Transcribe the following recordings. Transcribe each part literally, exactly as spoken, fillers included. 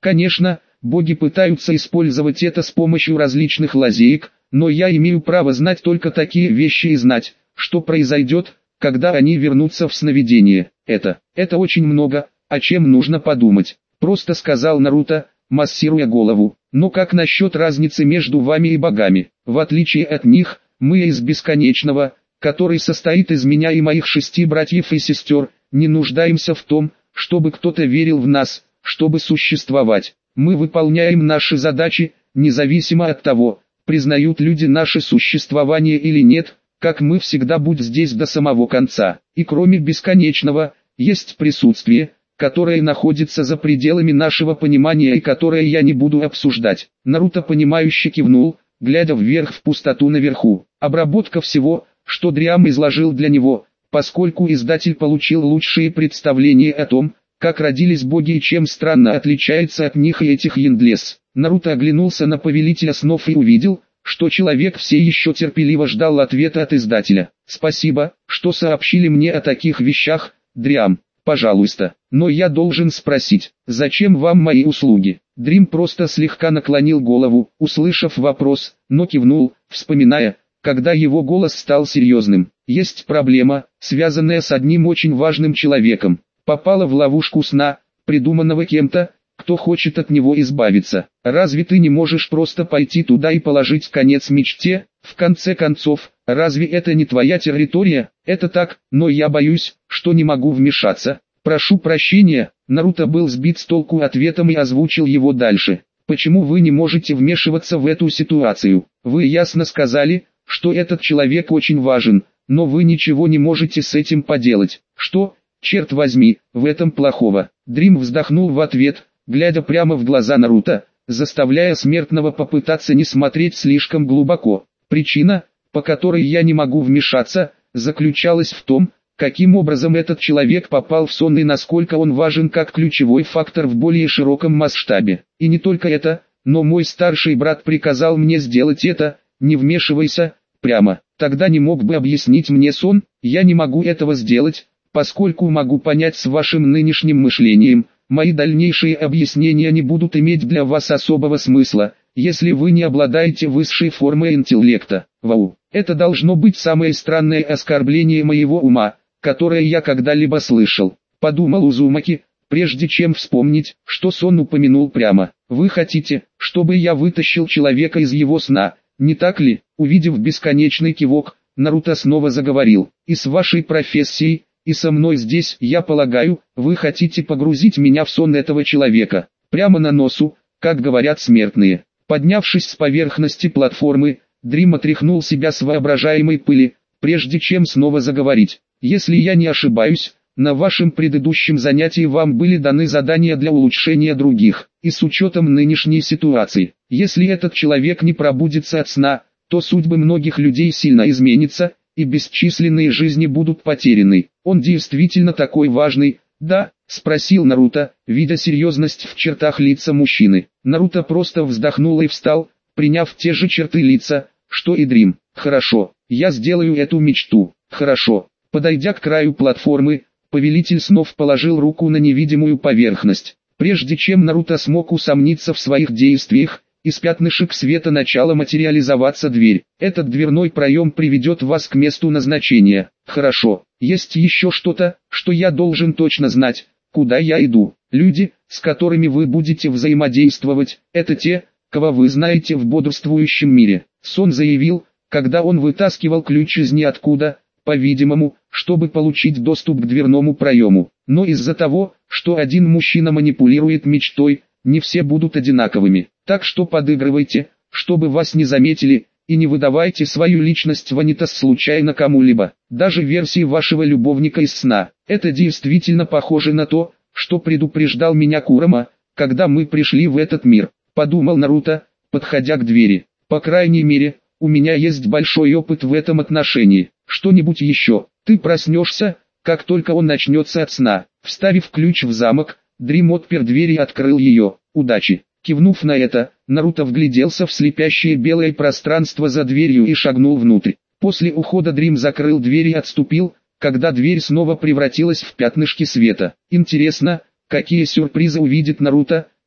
Конечно, боги пытаются использовать это с помощью различных лазеек, но я имею право знать только такие вещи и знать, что произойдет, когда они вернутся в сновидение. Это, это очень много, о чем нужно подумать, просто сказал Наруто, массируя голову. Но как насчет разницы между вами и богами? В отличие от них, мы из бесконечного, который состоит из меня и моих шести братьев и сестер, не нуждаемся в том, чтобы кто-то верил в нас, чтобы существовать. Мы выполняем наши задачи, независимо от того, признают люди наше существование или нет, как мы всегда будь здесь до самого конца. И кроме бесконечного, есть присутствие, которое находится за пределами нашего понимания и которое я не буду обсуждать. Наруто понимающе кивнул, глядя вверх в пустоту наверху. Обработка всего, что Дрям изложил для него, поскольку издатель получил лучшие представления о том, как родились боги и чем странно отличается от них и этих Ендлес. Наруто оглянулся на повелителя снов и увидел, что человек все еще терпеливо ждал ответа от издателя. «Спасибо, что сообщили мне о таких вещах, Дрям, пожалуйста, но я должен спросить, зачем вам мои услуги?» Дрим просто слегка наклонил голову, услышав вопрос, но кивнул, вспоминая, когда его голос стал серьезным. «Есть проблема, связанная с одним очень важным человеком. Попала в ловушку сна, придуманного кем-то, кто хочет от него избавиться. Разве ты не можешь просто пойти туда и положить конец мечте? В конце концов, разве это не твоя территория? Это так, но я боюсь, что не могу вмешаться. Прошу прощения». Наруто был сбит с толку ответом и озвучил его дальше. «Почему вы не можете вмешиваться в эту ситуацию? Вы ясно сказали, что этот человек очень важен, но вы ничего не можете с этим поделать. Что, черт возьми, в этом плохого?» Дрим вздохнул в ответ, глядя прямо в глаза Наруто, заставляя смертного попытаться не смотреть слишком глубоко. «Причина, по которой я не могу вмешаться, заключалась в том, каким образом этот человек попал в сон и насколько он важен как ключевой фактор в более широком масштабе. И не только это, но мой старший брат приказал мне сделать это, не вмешивайся, прямо. Тогда не мог бы объяснить мне сон, я не могу этого сделать, поскольку могу понять с вашим нынешним мышлением, мои дальнейшие объяснения не будут иметь для вас особого смысла, если вы не обладаете высшей формой интеллекта. Вау, это должно быть самое странное оскорбление моего ума, которое я когда-либо слышал, подумал Узумаки, прежде чем вспомнить, что сон упомянул прямо. Вы хотите, чтобы я вытащил человека из его сна, не так ли? Увидев бесконечный кивок, Наруто снова заговорил. И с вашей профессией, и со мной здесь, я полагаю, вы хотите погрузить меня в сон этого человека, прямо на носу, как говорят смертные. Поднявшись с поверхности платформы, Дрим отряхнул себя с воображаемой пыли, прежде чем снова заговорить. Если я не ошибаюсь, на вашем предыдущем занятии вам были даны задания для улучшения других, и с учетом нынешней ситуации, если этот человек не пробудится от сна, то судьбы многих людей сильно изменятся, и бесчисленные жизни будут потеряны. Он действительно такой важный, да? Спросил Наруто, видя серьезность в чертах лица мужчины. Наруто просто вздохнул и встал, приняв те же черты лица, что и Дрим. Хорошо, я сделаю эту мечту. Хорошо. Подойдя к краю платформы, повелитель снов положил руку на невидимую поверхность. Прежде чем Наруто смог усомниться в своих действиях, из пятнышек света начала материализоваться дверь. Этот дверной проем приведет вас к месту назначения. Хорошо, есть еще что-то, что я должен точно знать, куда я иду. Люди, с которыми вы будете взаимодействовать, это те, кого вы знаете в бодрствующем мире. Сон заявил, когда он вытаскивал ключ из ниоткуда, по-видимому, чтобы получить доступ к дверному проему. Но из-за того, что один мужчина манипулирует мечтой, не все будут одинаковыми. Так что подыгрывайте, чтобы вас не заметили, и не выдавайте свою личность ванитас случайно кому-либо, даже версии вашего любовника из сна. Это действительно похоже на то, что предупреждал меня Курама, когда мы пришли в этот мир, подумал Наруто, подходя к двери. По крайней мере, у меня есть большой опыт в этом отношении. Что-нибудь еще? Ты проснешься, как только он начнется от сна. Вставив ключ в замок, Дрим отпер дверь и открыл ее. Удачи! Кивнув на это, Наруто вгляделся в слепящее белое пространство за дверью и шагнул внутрь. После ухода Дрим закрыл дверь и отступил, когда дверь снова превратилась в пятнышки света. Интересно, какие сюрпризы увидит Наруто,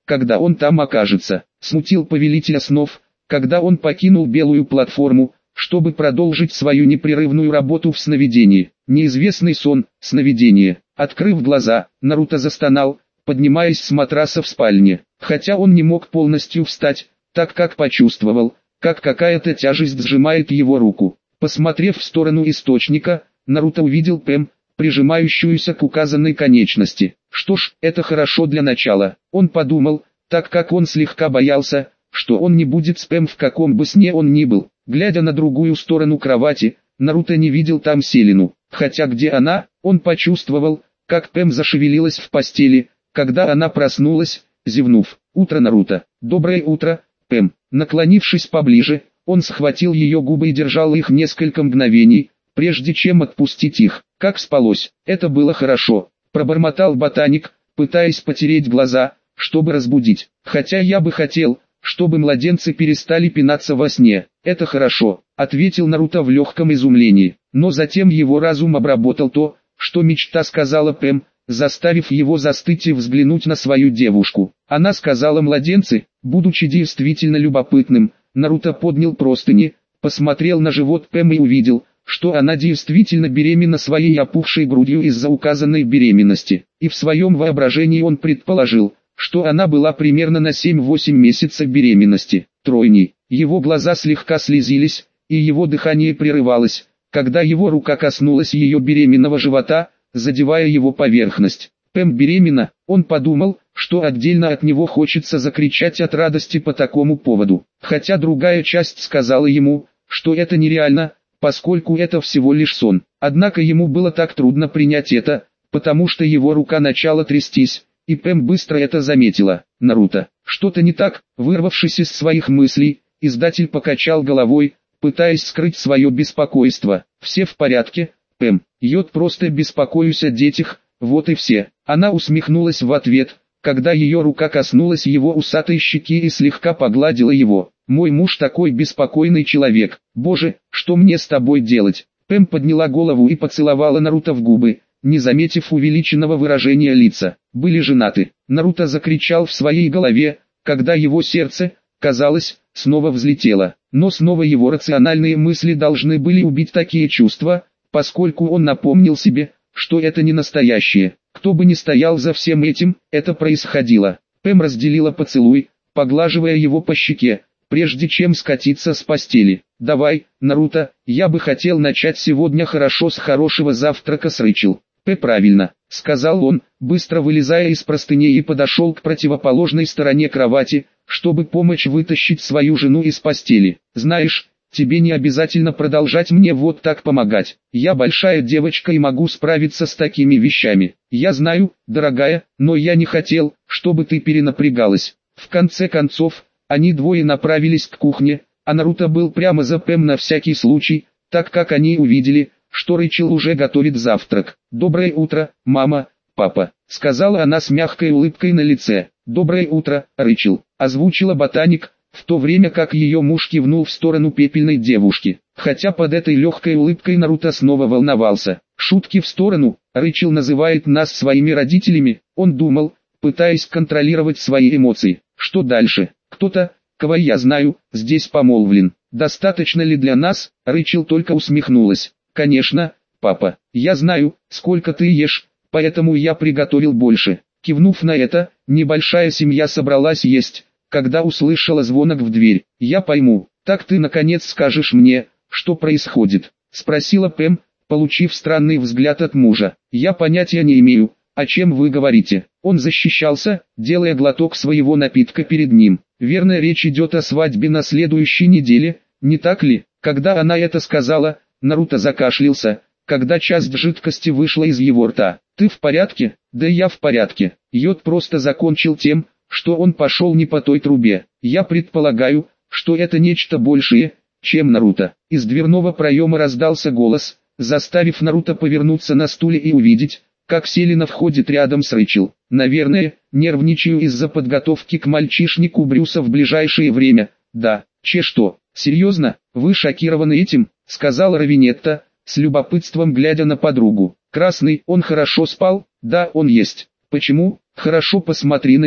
когда он там окажется. Смутил повелителя снов, когда он покинул белую платформу, чтобы продолжить свою непрерывную работу в сновидении. Неизвестный сон, сновидение. Открыв глаза, Наруто застонал, поднимаясь с матраса в спальне. Хотя он не мог полностью встать, так как почувствовал, как какая-то тяжесть сжимает его руку. Посмотрев в сторону источника, Наруто увидел Пэм, прижимающуюся к указанной конечности. Что ж, это хорошо для начала, он подумал, так как он слегка боялся, что он не будет с Пэм в каком бы сне он ни был. Глядя на другую сторону кровати, Наруто не видел там Селину, хотя где она, он почувствовал, как Пэм зашевелилась в постели, когда она проснулась, зевнув. «Утро, Наруто!» «Доброе утро, Пэм!» Наклонившись поближе, он схватил ее губы и держал их несколько мгновений, прежде чем отпустить их. «Как спалось?» «Это было хорошо», — пробормотал ботаник, пытаясь потереть глаза, чтобы разбудить. «Хотя я бы хотел, чтобы младенцы перестали пинаться во сне». «Это хорошо», — ответил Наруто в легком изумлении. Но затем его разум обработал то, что мечта сказала Пэм, заставив его застыть и взглянуть на свою девушку. Она сказала младенцы, будучи действительно любопытным. Наруто поднял простыни, посмотрел на живот Пэм и увидел, что она действительно беременна своей опухшей грудью из-за указанной беременности. И в своем воображении он предположил, что она была примерно на семь-восемь месяцев беременности. Тройни. Его глаза слегка слезились, и его дыхание прерывалось, когда его рука коснулась ее беременного живота, задевая его поверхность. Пэм беременна, он подумал, что отдельно от него хочется закричать от радости по такому поводу. Хотя другая часть сказала ему, что это нереально, поскольку это всего лишь сон. Однако ему было так трудно принять это, потому что его рука начала трястись, и Пэм быстро это заметила. «Наруто, что-то не так?» Вырвавшись из своих мыслей, издатель покачал головой, пытаясь скрыть свое беспокойство. «Все в порядке, Пэм, я просто беспокоюсь о детях, вот и все». Она усмехнулась в ответ, когда ее рука коснулась его усатой щеки и слегка погладила его. «Мой муж такой беспокойный человек, боже, что мне с тобой делать?» Пэм подняла голову и поцеловала Наруто в губы, не заметив увеличенного выражения лица. Были женаты. Наруто закричал в своей голове, когда его сердце, казалось, снова взлетело. Но снова его рациональные мысли должны были убить такие чувства, поскольку он напомнил себе, что это не настоящее. Кто бы ни стоял за всем этим, это происходило. Пэм разделила поцелуй, поглаживая его по щеке, прежде чем скатиться с постели. «Давай, Наруто, я бы хотел начать сегодня хорошо с хорошего завтрака с Рэйчел». «П правильно», — сказал он, быстро вылезая из простыней и подошел к противоположной стороне кровати, чтобы помочь вытащить свою жену из постели. «Знаешь, тебе не обязательно продолжать мне вот так помогать. Я большая девочка и могу справиться с такими вещами. Я знаю, дорогая, но я не хотел, чтобы ты перенапрягалась». В конце концов, они двое направились к кухне, а Наруто был прямо за Пэм на всякий случай, так как они увидели, что Рэйчел уже готовит завтрак. «Доброе утро, мама, папа», — сказала она с мягкой улыбкой на лице. «Доброе утро, Рэйчел», — озвучила ботаник, в то время как ее муж кивнул в сторону пепельной девушки. Хотя под этой легкой улыбкой Наруто снова волновался. Шутки в сторону, Рэйчел называет нас своими родителями, он думал, пытаясь контролировать свои эмоции. Что дальше? Кто-то, кого я знаю, здесь помолвлен. Достаточно ли для нас? Рэйчел только усмехнулась. «Конечно, папа, я знаю, сколько ты ешь, поэтому я приготовил больше». Кивнув на это, небольшая семья собралась есть, когда услышала звонок в дверь. «Я пойму, так ты наконец скажешь мне, что происходит?» — спросила Пэм, получив странный взгляд от мужа. «Я понятия не имею, о чем вы говорите». Он защищался, делая глоток своего напитка перед ним. «Верно, речь идет о свадьбе на следующей неделе, не так ли?» Когда она это сказала, Наруто закашлялся, когда часть жидкости вышла из его рта. «Ты в порядке?» «Да я в порядке». Йод просто закончил тем, что он пошел не по той трубе. «Я предполагаю, что это нечто большее, чем Наруто». Из дверного проема раздался голос, заставив Наруто повернуться на стуле и увидеть, как Селина входит рядом с Рэйчел. «Наверное, нервничаю из-за подготовки к мальчишнику Брюса в ближайшее время». «Да, че что? Серьезно, вы шокированы этим?» — сказала Равинетта, с любопытством глядя на подругу. «Красный, он хорошо спал?» «Да, он есть». «Почему?» «Хорошо, посмотри на него».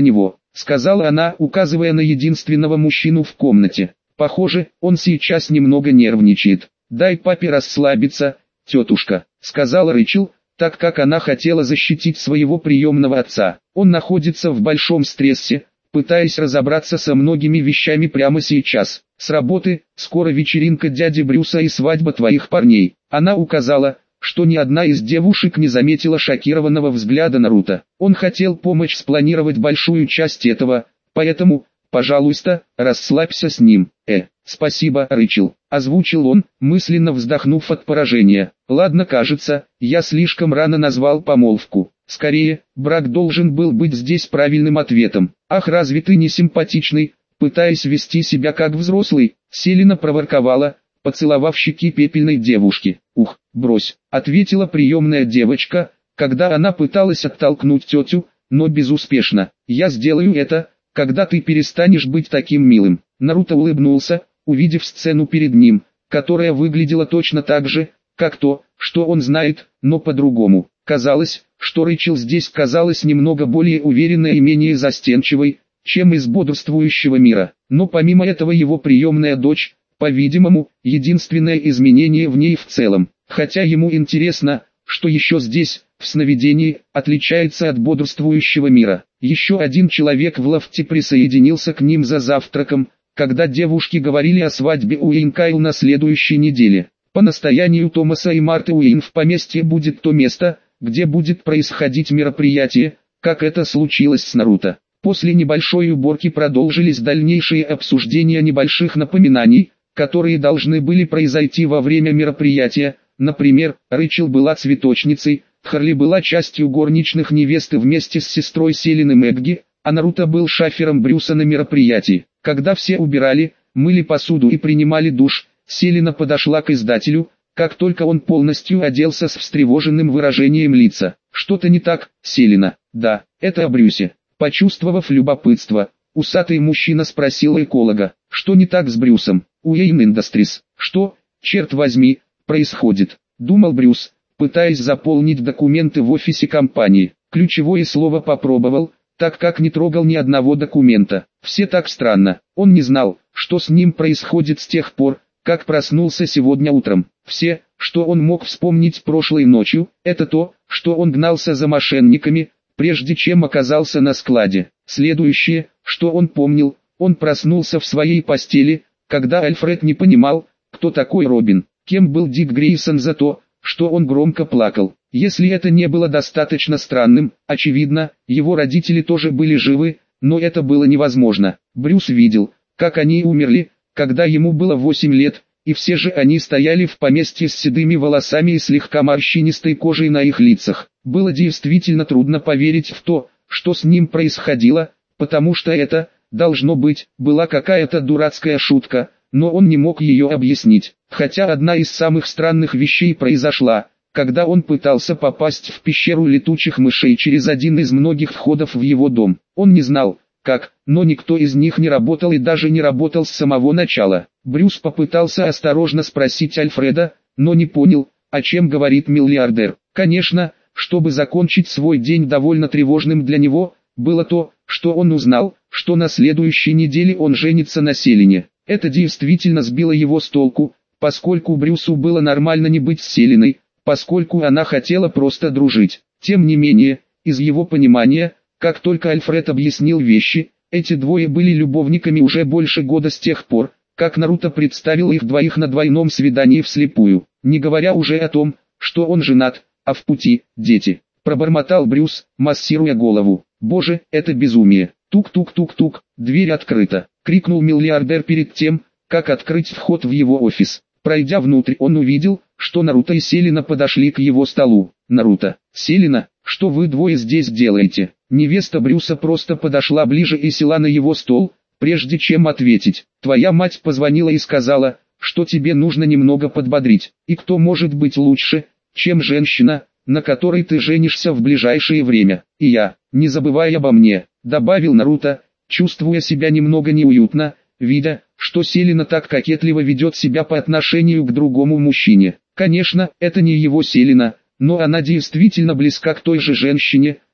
сказала она, указывая на единственного мужчину в комнате. Похоже, он сейчас немного нервничает. Дай папе расслабиться, тетушка, сказала Рэйчел, так как она хотела защитить своего приемного отца. Он находится в большом стрессе, пытаясь разобраться со многими вещами прямо сейчас. С работы, скоро вечеринка дяди Брюса и свадьба твоих парней. Она указала, что ни одна из девушек не заметила шокированного взгляда Наруто. Он хотел помочь спланировать большую часть этого, поэтому, пожалуйста, расслабься с ним. Э, спасибо, Рэйчел, озвучил он, мысленно вздохнув от поражения. Ладно, кажется, я слишком рано назвал помолвку. Скорее, брак должен был быть здесь правильным ответом. Ах, разве ты не симпатичный? Пытаясь вести себя как взрослый, Селина проворковала, поцеловав щеки пепельной девушки. «Ух, брось», — ответила приемная девочка, когда она пыталась оттолкнуть тетю, но безуспешно. «Я сделаю это, когда ты перестанешь быть таким милым». Наруто улыбнулся, увидев сцену перед ним, которая выглядела точно так же, как то, что он знает, но по-другому. Казалось, что Рэйчел здесь казалась немного более уверенной и менее застенчивой, чем из бодрствующего мира. Но помимо этого его приемная дочь, по-видимому, единственное изменение в ней в целом. Хотя ему интересно, что еще здесь, в сновидении, отличается от бодрствующего мира. Еще один человек в лофте присоединился к ним за завтраком, когда девушки говорили о свадьбе Уэйн Кайл на следующей неделе. По настоянию Томаса и Марты Уэйн в поместье будет то место, где будет происходить мероприятие, как это случилось с Наруто. После небольшой уборки продолжились дальнейшие обсуждения небольших напоминаний, которые должны были произойти во время мероприятия. Например, Рэйчел была цветочницей, Харли была частью горничных невесты вместе с сестрой Селины Мэгги, а Наруто был шафером Брюса на мероприятии. Когда все убирали, мыли посуду и принимали душ, Селина подошла к издателю, как только он полностью оделся с встревоженным выражением лица. «Что-то не так, Селина?» «Да, это о Брюсе». Почувствовав любопытство, усатый мужчина спросил эколога, что не так с Брюсом. «Уэйн Индастрис, что, черт возьми, происходит?» Думал Брюс, пытаясь заполнить документы в офисе компании. Ключевое слово попробовал, так как не трогал ни одного документа. Все так странно. Он не знал, что с ним происходит с тех пор, как проснулся сегодня утром. Все, что он мог вспомнить прошлой ночью, это то, что он гнался за мошенниками, прежде чем оказался на складе. Следующее, что он помнил, он проснулся в своей постели, когда Альфред не понимал, кто такой Робин. Кем был Дик Грейсон за то, что он громко плакал. Если это не было достаточно странным, очевидно, его родители тоже были живы, но это было невозможно. Брюс видел, как они умерли, когда ему было восемь лет, и все же они стояли в поместье с седыми волосами и слегка морщинистой кожей на их лицах. Было действительно трудно поверить в то, что с ним происходило, потому что это, должно быть, была какая-то дурацкая шутка, но он не мог ее объяснить. Хотя одна из самых странных вещей произошла, когда он пытался попасть в пещеру летучих мышей через один из многих входов в его дом. Он не знал, как, но никто из них не работал и даже не работал с самого начала. Брюс попытался осторожно спросить Альфреда, но не понял, о чем говорит миллиардер. Конечно, чтобы закончить свой день довольно тревожным для него, было то, что он узнал, что на следующей неделе он женится на Селине. Это действительно сбило его с толку, поскольку Брюсу было нормально не быть с Селиной, поскольку она хотела просто дружить. Тем не менее, из его понимания, как только Альфред объяснил вещи, эти двое были любовниками уже больше года с тех пор, как Наруто представил их двоих на двойном свидании вслепую, не говоря уже о том, что он женат, а в пути дети. Пробормотал Брюс, массируя голову. «Боже, это безумие!» Тук-тук-тук-тук, дверь открыта, крикнул миллиардер перед тем, как открыть вход в его офис. Пройдя внутрь, он увидел, что Наруто и Селина подошли к его столу. «Наруто, Селина, что вы двое здесь делаете?» Невеста Брюса просто подошла ближе и села на его стол, прежде чем ответить. «Твоя мать позвонила и сказала, что тебе нужно немного подбодрить. И кто может быть лучше, чем женщина, на которой ты женишься в ближайшее время? И я, не забывай обо мне», добавил Наруто, чувствуя себя немного неуютно, видя, что Селина так кокетливо ведет себя по отношению к другому мужчине. Конечно, это не его Селина, но она действительно близка к той же женщине,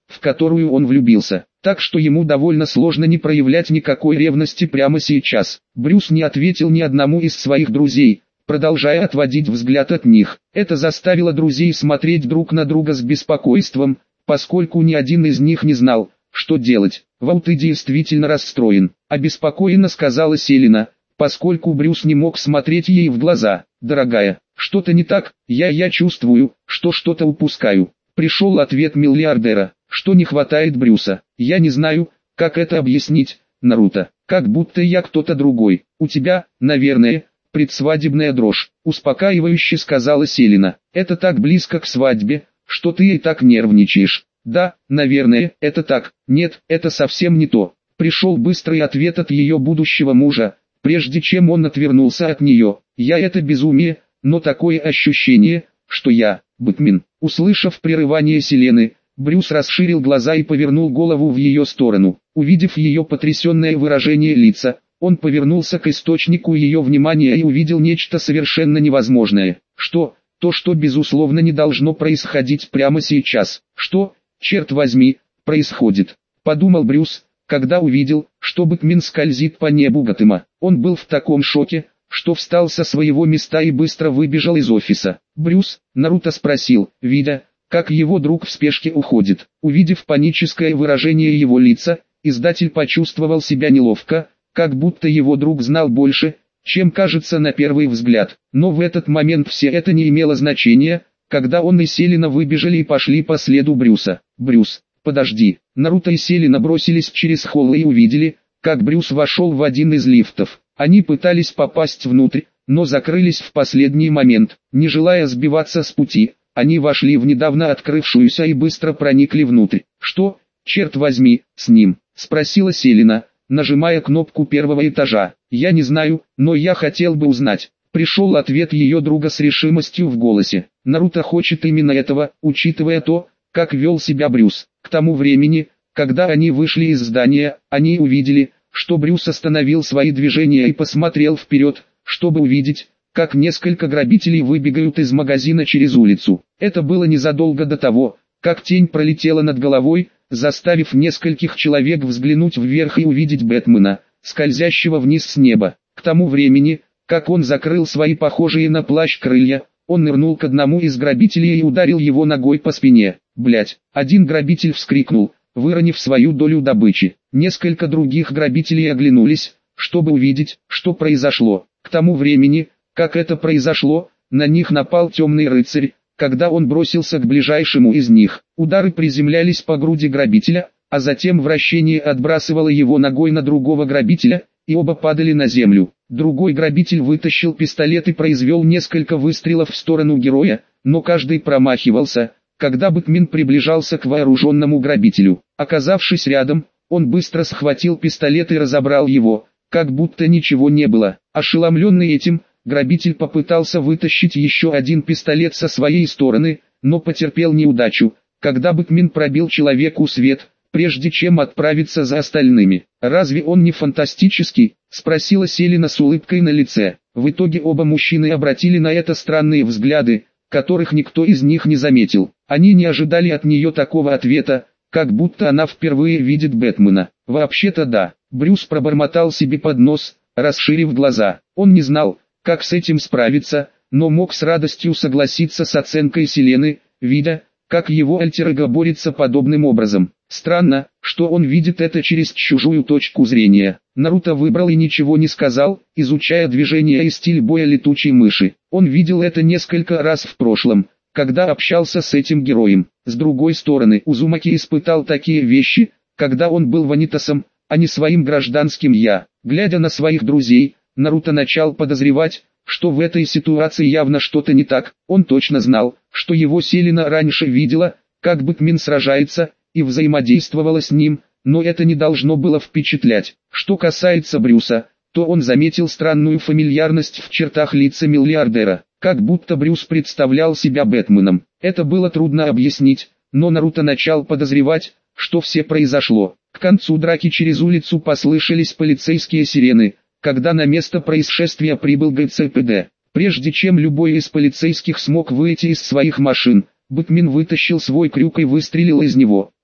в которую он влюбился, так что ему довольно сложно не проявлять никакой ревности прямо сейчас. Брюс не ответил ни одному из своих друзей, продолжая отводить взгляд от них. Это заставило друзей смотреть друг на друга с беспокойством, поскольку ни один из них не знал, что делать. «Вау, ты действительно расстроен», — обеспокоенно сказала Селина, поскольку Брюс не мог смотреть ей в глаза. «Дорогая, что-то не так, я я чувствую, что что-то упускаю». Пришел ответ миллиардера, что не хватает Брюса. «Я не знаю, как это объяснить, Наруто, как будто я кто-то другой. У тебя, наверное, предсвадебная дрожь», — успокаивающе сказала Селина. «Это так близко к свадьбе, что ты и так нервничаешь». «Да, наверное, это так. Нет, это совсем не то». Пришел быстрый ответ от ее будущего мужа, прежде чем он отвернулся от нее. «Я это безумие, но такое ощущение, что я, Бэтмен». Услышав прерывание Селены, Брюс расширил глаза и повернул голову в ее сторону. Увидев ее потрясенное выражение лица, он повернулся к источнику ее внимания и увидел нечто совершенно невозможное. Что? То, что безусловно не должно происходить прямо сейчас. Что, черт возьми, происходит? Подумал Брюс, когда увидел, что Бэтмен скользит по небу Готэма. Он был в таком шоке, что встал со своего места и быстро выбежал из офиса. «Брюс?» — Наруто спросил, видя, как его друг в спешке уходит. Увидев паническое выражение его лица, издатель почувствовал себя неловко, как будто его друг знал больше, чем кажется на первый взгляд. Но в этот момент все это не имело значения, когда он и Селина выбежали и пошли по следу Брюса. «Брюс, подожди!» Наруто и Селина бросились через холл и увидели, как Брюс вошел в один из лифтов. Они пытались попасть внутрь, но закрылись в последний момент. Не желая сбиваться с пути, они вошли в недавно открывшуюся и быстро проникли внутрь. «Что, черт возьми, с ним?» — спросила Селина, нажимая кнопку первого этажа. «Я не знаю, но я хотел бы узнать». Пришел ответ ее друга с решимостью в голосе. Наруто хочет именно этого, учитывая то, как вел себя Брюс. К тому времени, когда они вышли из здания, они увидели, что Брюс остановил свои движения и посмотрел вперед, чтобы увидеть, как несколько грабителей выбегают из магазина через улицу. Это было незадолго до того, как тень пролетела над головой, заставив нескольких человек взглянуть вверх и увидеть Бэтмена, скользящего вниз с неба. К тому времени, как он закрыл свои похожие на плащ крылья, он нырнул к одному из грабителей и ударил его ногой по спине. «Блядь!» Один грабитель вскрикнул, выронив свою долю добычи. Несколько других грабителей оглянулись, чтобы увидеть, что произошло. К тому времени, как это произошло, на них напал темный рыцарь, когда он бросился к ближайшему из них. Удары приземлялись по груди грабителя, а затем вращение отбрасывало его ногой на другого грабителя, и оба падали на землю. Другой грабитель вытащил пистолет и произвел несколько выстрелов в сторону героя, но каждый промахивался, когда Бэтмен приближался к вооруженному грабителю. Оказавшись рядом, он быстро схватил пистолет и разобрал его, как будто ничего не было. Ошеломленный этим, грабитель попытался вытащить еще один пистолет со своей стороны, но потерпел неудачу, когда Бэтмен пробил человеку свет, прежде чем отправиться за остальными. «Разве он не фантастический?» — спросила Селина с улыбкой на лице. В итоге оба мужчины обратили на это странные взгляды, которых никто из них не заметил. Они не ожидали от нее такого ответа, как будто она впервые видит Бэтмена. «Вообще-то да», — Брюс пробормотал себе под нос, расширив глаза. Он не знал, как с этим справиться, но мог с радостью согласиться с оценкой Селены, видя, как его альтер-эго борется подобным образом. Странно, что он видит это через чужую точку зрения. Наруто выбрал и ничего не сказал, изучая движения и стиль боя летучей мыши. Он видел это несколько раз в прошлом, когда общался с этим героем. С другой стороны, Узумаки испытал такие вещи, когда он был ванитасом, а не своим гражданским «я». Глядя на своих друзей, Наруто начал подозревать, что в этой ситуации явно что-то не так. Он точно знал, что его Селина раньше видела, как Бэтмен сражается, и взаимодействовала с ним, но это не должно было впечатлять. Что касается Брюса, то он заметил странную фамильярность в чертах лица миллиардера, как будто Брюс представлял себя Бэтменом. Это было трудно объяснить, но Наруто начал подозревать, что все произошло. К концу драки через улицу послышались полицейские сирены, когда на место происшествия прибыл ГЦПД. Прежде чем любой из полицейских смог выйти из своих машин, Бэтмен вытащил свой крюк и выстрелил из него.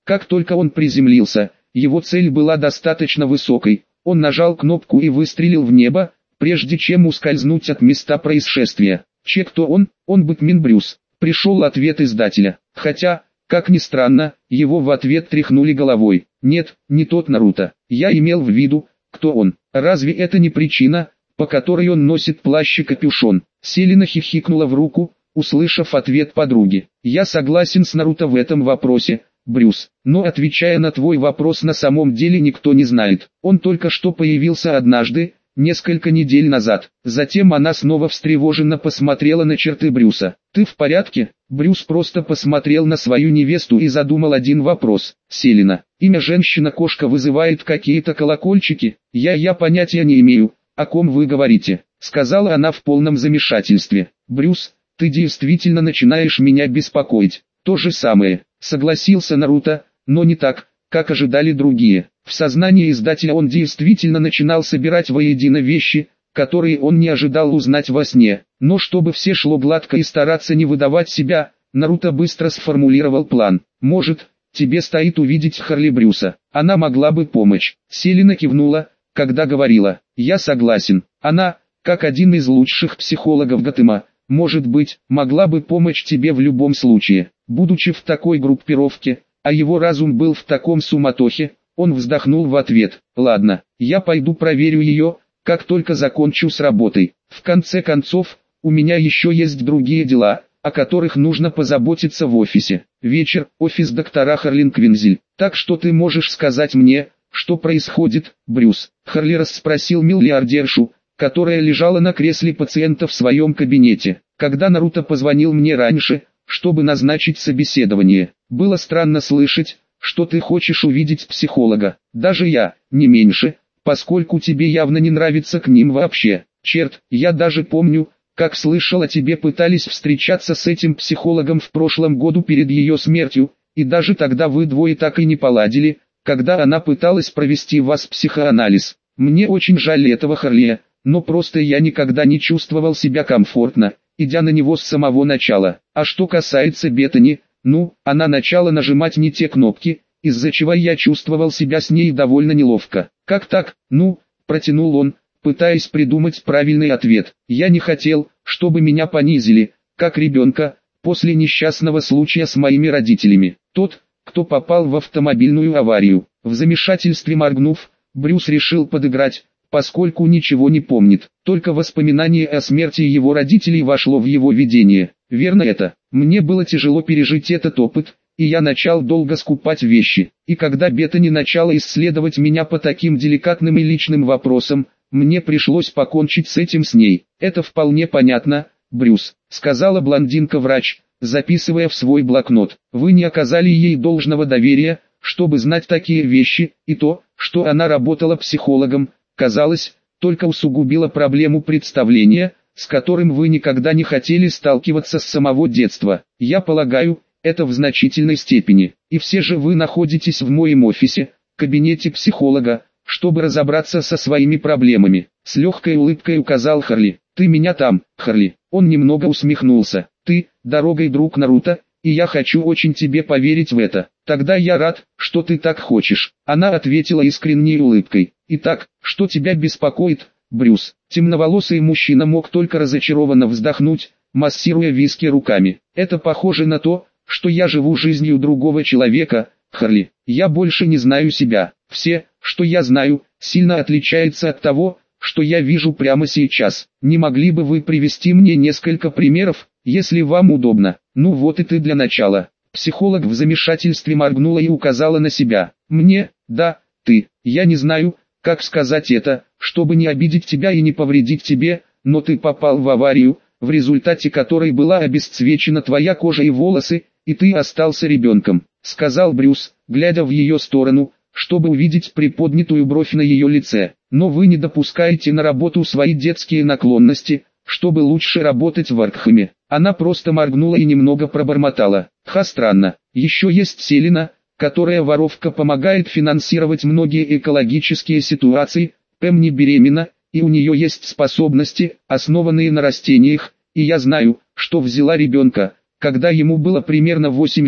Как только он приземлился, его цель была достаточно высокой, он нажал кнопку и выстрелил в небо, прежде чем ускользнуть от места происшествия. Че кто он? Он Бэтмен Брюс. Пришел ответ издателя, хотя, как ни странно, его в ответ тряхнули головой. Нет, не тот Наруто. Я имел в виду, кто он. Разве это не причина, по которой он носит плащ и капюшон? Селина хихикнула в руку, услышав ответ подруги. Я согласен с Наруто в этом вопросе, Брюс, но отвечая на твой вопрос, на самом деле никто не знает. Он только что появился однажды, несколько недель назад. Затем она снова встревоженно посмотрела на черты Брюса. «Ты в порядке?» Брюс просто посмотрел на свою невесту и задумал один вопрос. «Селина, имя женщина-кошка вызывает какие-то колокольчики? Я я понятия не имею, о ком вы говорите», сказала она в полном замешательстве. «Брюс, ты действительно начинаешь меня беспокоить». «То же самое», согласился Наруто, но не так, как ожидали другие. В сознании издателя он действительно начинал собирать воедино вещи, которые он не ожидал узнать во сне. Но чтобы все шло гладко и стараться не выдавать себя, Наруто быстро сформулировал план. «Может, тебе стоит увидеть Харли Брюса. Она могла бы помочь». Селина кивнула, когда говорила: «Я согласен. Она, как один из лучших психологов Готэма, может быть, могла бы помочь тебе в любом случае». Будучи в такой группировке, а его разум был в таком суматохе, он вздохнул в ответ: «Ладно, я пойду проверю ее, как только закончу с работой. В конце концов, у меня еще есть другие дела, о которых нужно позаботиться в офисе». Вечер, офис доктора Харлин Квинзель. «Так что ты можешь сказать мне, что происходит, Брюс?» Харли расспросил миллиардершу, которая лежала на кресле пациента в своем кабинете. «Когда Наруто позвонил мне раньше, чтобы назначить собеседование, было странно слышать, что ты хочешь увидеть психолога. Даже я, не меньше, поскольку тебе явно не нравится к ним вообще. Черт, я даже помню, как слышал о тебе пытались встречаться с этим психологом в прошлом году перед ее смертью, и даже тогда вы двое так и не поладили, когда она пыталась провести вас психоанализ. Мне очень жаль этого Харли, но просто я никогда не чувствовал себя комфортно, идя на него с самого начала. А что касается Беттани, ну, она начала нажимать не те кнопки, из-за чего я чувствовал себя с ней довольно неловко». «Как так?» «Ну», протянул он, пытаясь придумать правильный ответ. «Я не хотел, чтобы меня понизили, как ребенка, после несчастного случая с моими родителями. Тот, кто попал в автомобильную аварию». В замешательстве моргнув, Брюс решил подыграть, поскольку ничего не помнит. Только воспоминание о смерти его родителей вошло в его видение. «Верно это. Мне было тяжело пережить этот опыт, и я начал долго скупать вещи. И когда Беттани начала исследовать меня по таким деликатным и личным вопросам, мне пришлось покончить с этим с ней. Это вполне понятно, Брюс», сказала блондинка-врач, записывая в свой блокнот. «Вы не оказали ей должного доверия, чтобы знать такие вещи, и то, что она работала психологом, казалось, только усугубило проблему представления, с которым вы никогда не хотели сталкиваться с самого детства. Я полагаю, это в значительной степени. И все же вы находитесь в моем офисе, кабинете психолога, чтобы разобраться со своими проблемами». С легкой улыбкой указал Харли. «Ты меня там, Харли». Он немного усмехнулся. «Ты, дорогой друг Наруто, и я хочу очень тебе поверить в это. Тогда я рад, что ты так хочешь». Она ответила искренней улыбкой. «Итак, что тебя беспокоит, Брюс?» Темноволосый мужчина мог только разочарованно вздохнуть, массируя виски руками. «Это похоже на то, что я живу жизнью другого человека, Харли. Я больше не знаю себя. Все, что я знаю, сильно отличается от того, что я вижу прямо сейчас. Не могли бы вы привести мне несколько примеров, если вам удобно?» «Ну вот и ты для начала». Психолог в замешательстве моргнула и указала на себя. «Мне? Да, ты. Я не знаю, как сказать это, чтобы не обидеть тебя и не повредить тебе, но ты попал в аварию, в результате которой была обесцвечена твоя кожа и волосы, и ты остался ребенком», сказал Брюс, глядя в ее сторону, чтобы увидеть приподнятую бровь на ее лице. «Но вы не допускаете на работу свои детские наклонности, чтобы лучше работать в Аркхеме». Она просто моргнула и немного пробормотала. «Ха, странно. Еще есть Селина, которая воровка помогает финансировать многие экологические ситуации. Пэм не беременна, и у нее есть способности, основанные на растениях, и я знаю, что взяла ребенка, когда ему было примерно восемь лет,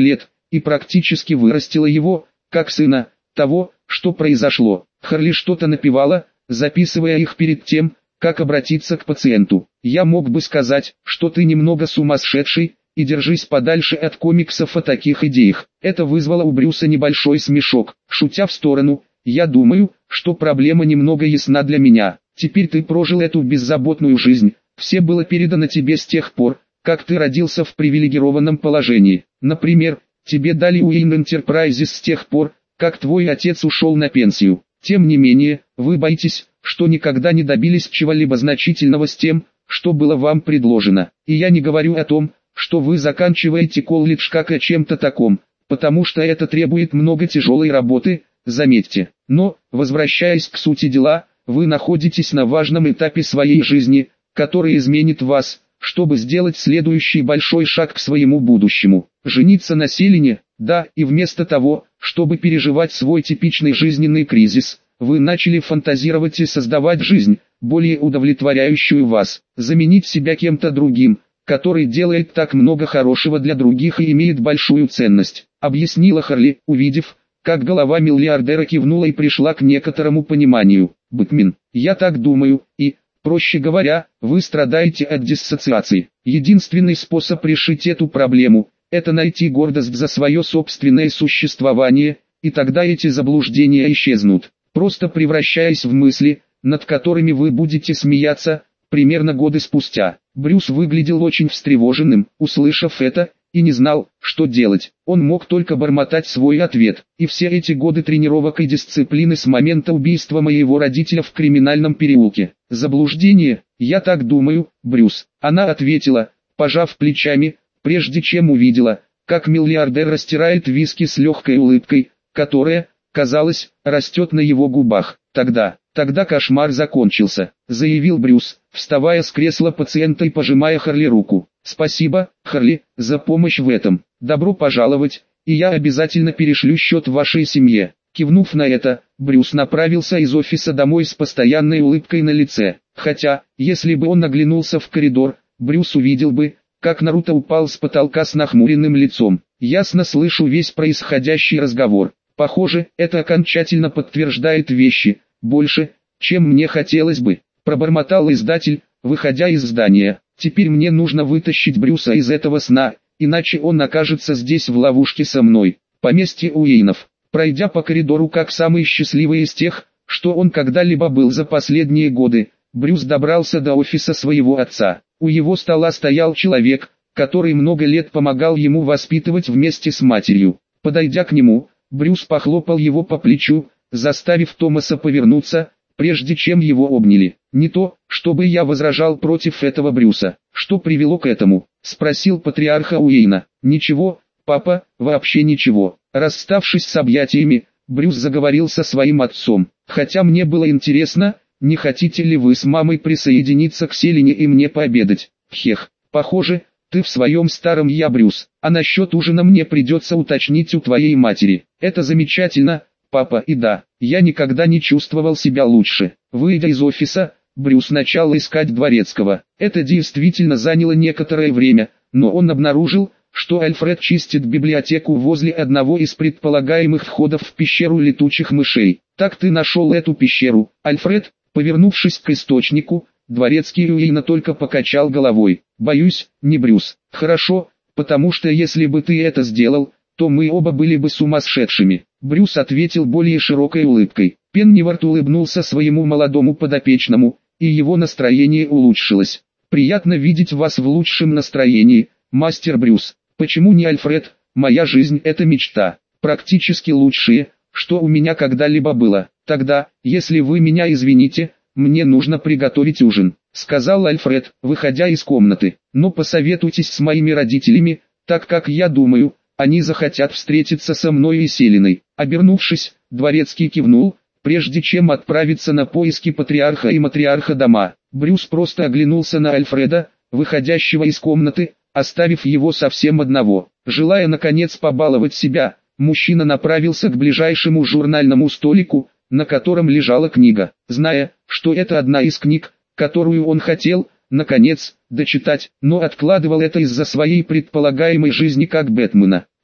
и практически вырастила его, как сына, того, что произошло. Харли что-то напевала, записывая их перед тем, как обратиться к пациенту. «Я мог бы сказать, что ты немного сумасшедший, и держись подальше от комиксов о таких идеях». Это вызвало у Брюса небольшой смешок. Шутя в сторону, «Я думаю, что проблема немного ясна для меня. Теперь ты прожил эту беззаботную жизнь, все было передано тебе с тех пор, как ты родился в привилегированном положении. Например, тебе дали Уэйн Enterprises с тех пор, как твой отец ушел на пенсию. Тем не менее, вы боитесь, что никогда не добились чего-либо значительного с тем, что было вам предложено. И я не говорю о том, что вы заканчиваете колледж как о чем-то таком, потому что это требует много тяжелой работы, заметьте. Но, возвращаясь к сути дела, вы находитесь на важном этапе своей жизни, который изменит вас, чтобы сделать следующий большой шаг к своему будущему. Жениться на Селине, да, и вместо того, чтобы переживать свой типичный жизненный кризис, вы начали фантазировать и создавать жизнь, более удовлетворяющую вас, заменить себя кем-то другим, который делает так много хорошего для других и имеет большую ценность, объяснила Харли, увидев, как голова миллиардера кивнула и пришла к некоторому пониманию. Бэтмен, я так думаю, и, проще говоря, вы страдаете от диссоциации. Единственный способ решить эту проблему – это найти гордость за свое собственное существование, и тогда эти заблуждения исчезнут, просто превращаясь в мысли, над которыми вы будете смеяться, примерно годы спустя. Брюс выглядел очень встревоженным, услышав это, и не знал, что делать. Он мог только бормотать свой ответ. И все эти годы тренировок и дисциплины с момента убийства моего родителя в криминальном переулке. Заблуждение, я так думаю, Брюс. Она ответила, пожав плечами, прежде чем увидела, как миллиардер растирает виски с легкой улыбкой, которая, казалось, растет на его губах. Тогда, тогда кошмар закончился, заявил Брюс, вставая с кресла пациента и пожимая Харли руку. Спасибо, Харли, за помощь в этом. Добро пожаловать, и я обязательно перешлю счет вашей семье. Кивнув на это, Брюс направился из офиса домой с постоянной улыбкой на лице. Хотя, если бы он оглянулся в коридор, Брюс увидел бы, как Наруто упал с потолка с нахмуренным лицом. Ясно слышу весь происходящий разговор. Похоже, это окончательно подтверждает вещи, больше, чем мне хотелось бы, пробормотал издатель, выходя из здания. Теперь мне нужно вытащить Брюса из этого сна, иначе он окажется здесь в ловушке со мной. Поместье Уэйнов. Пройдя по коридору как самый счастливый из тех, что он когда-либо был за последние годы, Брюс добрался до офиса своего отца. У его стола стоял человек, который много лет помогал ему воспитывать вместе с матерью. Подойдя к нему, Брюс похлопал его по плечу, заставив Томаса повернуться, прежде чем его обняли. «Не то, чтобы я возражал против этого, Брюса. Что привело к этому?» – спросил патриарха Уэйна. «Ничего, папа, вообще ничего». Расставшись с объятиями, Брюс заговорил со своим отцом. «Хотя мне было интересно, не хотите ли вы с мамой присоединиться к Селине и мне пообедать?» «Хех, похоже, ты в своем старом я, Брюс. А насчет ужина мне придется уточнить у твоей матери». «Это замечательно, папа, и да, я никогда не чувствовал себя лучше». Выйдя из офиса, Брюс начал искать дворецкого. Это действительно заняло некоторое время, но он обнаружил, что Альфред чистит библиотеку возле одного из предполагаемых входов в пещеру летучих мышей. «Так ты нашел эту пещеру, Альфред?» Повернувшись к источнику, дворецкий Уэйна только покачал головой. «Боюсь, не, Брюс». «Хорошо, потому что если бы ты это сделал, то мы оба были бы сумасшедшими». Брюс ответил более широкой улыбкой. Пенниворт улыбнулся своему молодому подопечному, и его настроение улучшилось. «Приятно видеть вас в лучшем настроении, мастер Брюс. Почему не Альфред? Моя жизнь – это мечта, практически лучшее, что у меня когда-либо было. Тогда, если вы меня извините, мне нужно приготовить ужин», – сказал Альфред, выходя из комнаты. «Но посоветуйтесь с моими родителями, так как я думаю, они захотят встретиться со мной и Селиной». Обернувшись, дворецкий кивнул, прежде чем отправиться на поиски патриарха и матриарха дома. Брюс просто оглянулся на Альфреда, выходящего из комнаты, оставив его совсем одного. Желая наконец побаловать себя, мужчина направился к ближайшему журнальному столику, на котором лежала книга. Зная, что это одна из книг, которую он хотел, наконец, дочитать, но откладывал это из-за своей предполагаемой жизни как Бэтмена.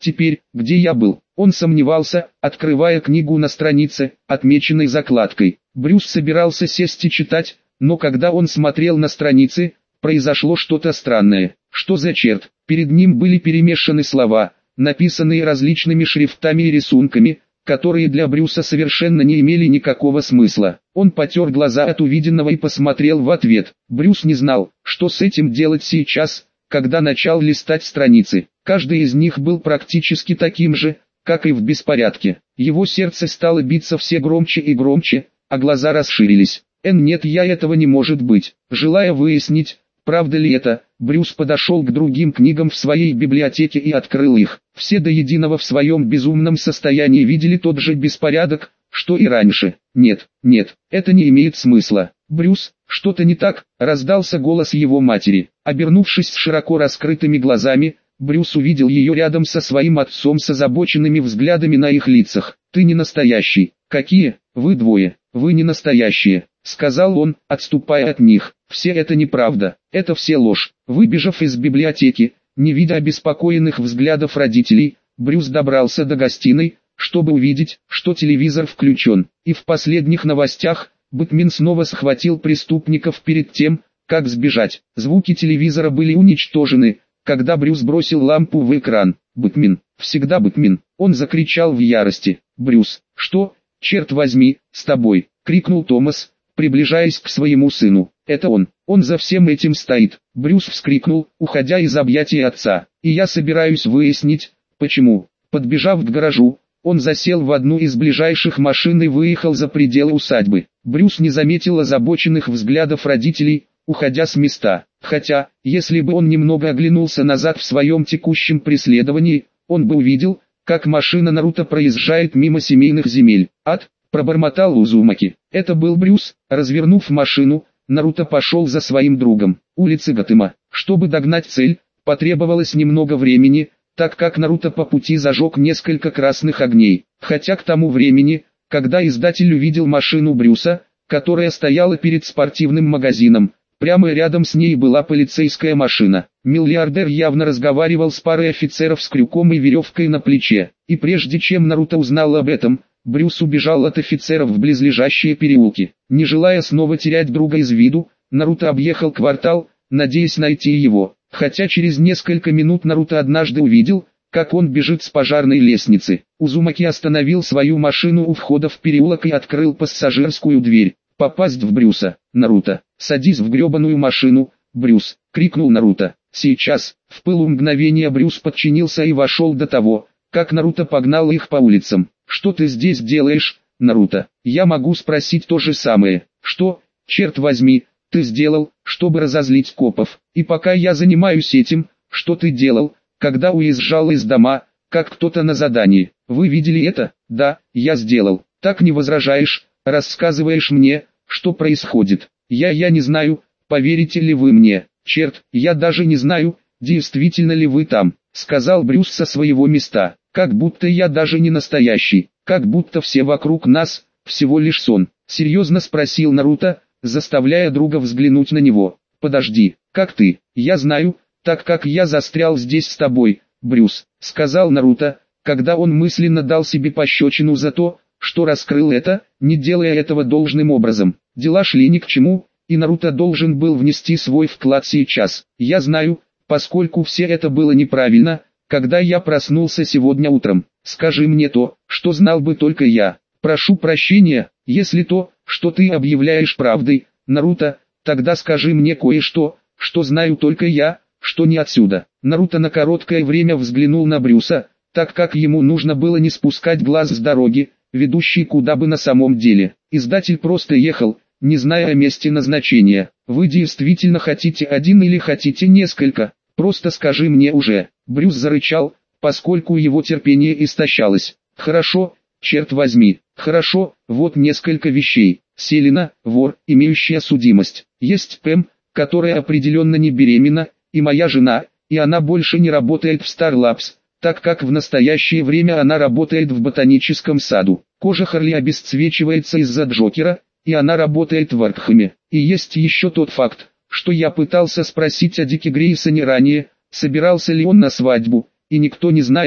Теперь, где я был? Он сомневался, открывая книгу на странице, отмеченной закладкой. Брюс собирался сесть и читать, но когда он смотрел на страницы, произошло что-то странное. Что за черт? Перед ним были перемешаны слова, написанные различными шрифтами и рисунками, которые для Брюса совершенно не имели никакого смысла. Он потер глаза от увиденного и посмотрел в ответ. Брюс не знал, что с этим делать сейчас, когда начал листать страницы. Каждый из них был практически таким же, как и в беспорядке. Его сердце стало биться все громче и громче, а глаза расширились. «Эн, нет, я этого не может быть». Желая выяснить, правда ли это, Брюс подошел к другим книгам в своей библиотеке и открыл их. Все до единого в своем безумном состоянии видели тот же беспорядок, что и раньше. «Нет, нет, это не имеет смысла. Брюс, что-то не так», — раздался голос его матери. Обернувшись с широко раскрытыми глазами, Брюс увидел ее рядом со своим отцом с озабоченными взглядами на их лицах. «Ты не настоящий». «Какие? Вы двое, вы не настоящие», — сказал он, отступая от них. «Все это неправда, это все ложь». Выбежав из библиотеки, не видя обеспокоенных взглядов родителей, Брюс добрался до гостиной, чтобы увидеть, что телевизор включен. И в последних новостях, Бэтмен снова схватил преступников перед тем, как сбежать. Звуки телевизора были уничтожены, когда Брюс бросил лампу в экран. «Бэтмен, всегда Бэтмен!» Он закричал в ярости. «Брюс, что, черт возьми, с тобой?» — крикнул Томас, приближаясь к своему сыну. «Это он, он за всем этим стоит!» Брюс вскрикнул, уходя из объятий отца. «И я собираюсь выяснить, почему». Подбежав к гаражу, он засел в одну из ближайших машин и выехал за пределы усадьбы. Брюс не заметил озабоченных взглядов родителей, уходя с места. Хотя, если бы он немного оглянулся назад в своем текущем преследовании, он бы увидел, как машина Наруто проезжает мимо семейных земель. «Ад!» — пробормотал Узумаки. Это был Брюс. Развернув машину, Наруто пошел за своим другом. Улицы Готэма. Чтобы догнать цель, потребовалось немного времени, так как Наруто по пути зажег несколько красных огней. Хотя к тому времени, когда издатель увидел машину Брюса, которая стояла перед спортивным магазином, прямо рядом с ней была полицейская машина. Миллиардер явно разговаривал с парой офицеров с крюком и веревкой на плече. И прежде чем Наруто узнал об этом, Брюс убежал от офицеров в близлежащие переулки. Не желая снова терять друга из виду, Наруто объехал квартал, надеясь найти его. Хотя через несколько минут Наруто однажды увидел, как он бежит с пожарной лестницы. Узумаки остановил свою машину у входа в переулок и открыл пассажирскую дверь. «Попасть в Брюса, Наруто, садись в гребаную машину, Брюс!» — крикнул Наруто. Сейчас, в пылу мгновения Брюс подчинился и вошел до того, как Наруто погнал их по улицам. «Что ты здесь делаешь, Наруто?» «Я могу спросить то же самое. Что, черт возьми, ты сделал, чтобы разозлить копов? И пока я занимаюсь этим, что ты делал, когда уезжал из дома, как кто-то на задании? Вы видели это?» «Да, я сделал. Так не возражаешь, рассказываешь мне, что происходит. Я я не знаю, поверите ли вы мне. Черт, я даже не знаю, действительно ли вы там», — сказал Брюс со своего места. «Как будто я даже не настоящий, как будто все вокруг нас, всего лишь сон». Серьезно спросил Наруто, заставляя друга взглянуть на него. «Подожди, как ты?» «Я знаю, так как я застрял здесь с тобой, Брюс», — сказал Наруто, когда он мысленно дал себе пощечину за то, что раскрыл это, не делая этого должным образом. Дела шли ни к чему, и Наруто должен был внести свой вклад сейчас. «Я знаю, поскольку все это было неправильно, когда я проснулся сегодня утром. Скажи мне то, что знал бы только я. Прошу прощения, если то, что ты объявляешь правдой, Наруто, тогда скажи мне кое-что, что знаю только я, что не отсюда». Наруто на короткое время взглянул на Брюса, так как ему нужно было не спускать глаз с дороги, ведущей куда бы на самом деле. Издатель просто ехал, не зная о месте назначения. «Вы действительно хотите один или хотите несколько? Просто скажи мне уже». Брюс зарычал, поскольку его терпение истощалось. «Хорошо, черт возьми, хорошо, вот несколько вещей. Селена, вор, имеющая судимость. Есть Пэм, которая определенно не беременна, и моя жена, и она больше не работает в Star Labs, так как в настоящее время она работает в ботаническом саду. Кожа Харли обесцвечивается из-за Джокера, и она работает в Аркхеме. И есть еще тот факт, что я пытался спросить о Дике Грейсоне ранее, собирался ли он на свадьбу, и никто не знает,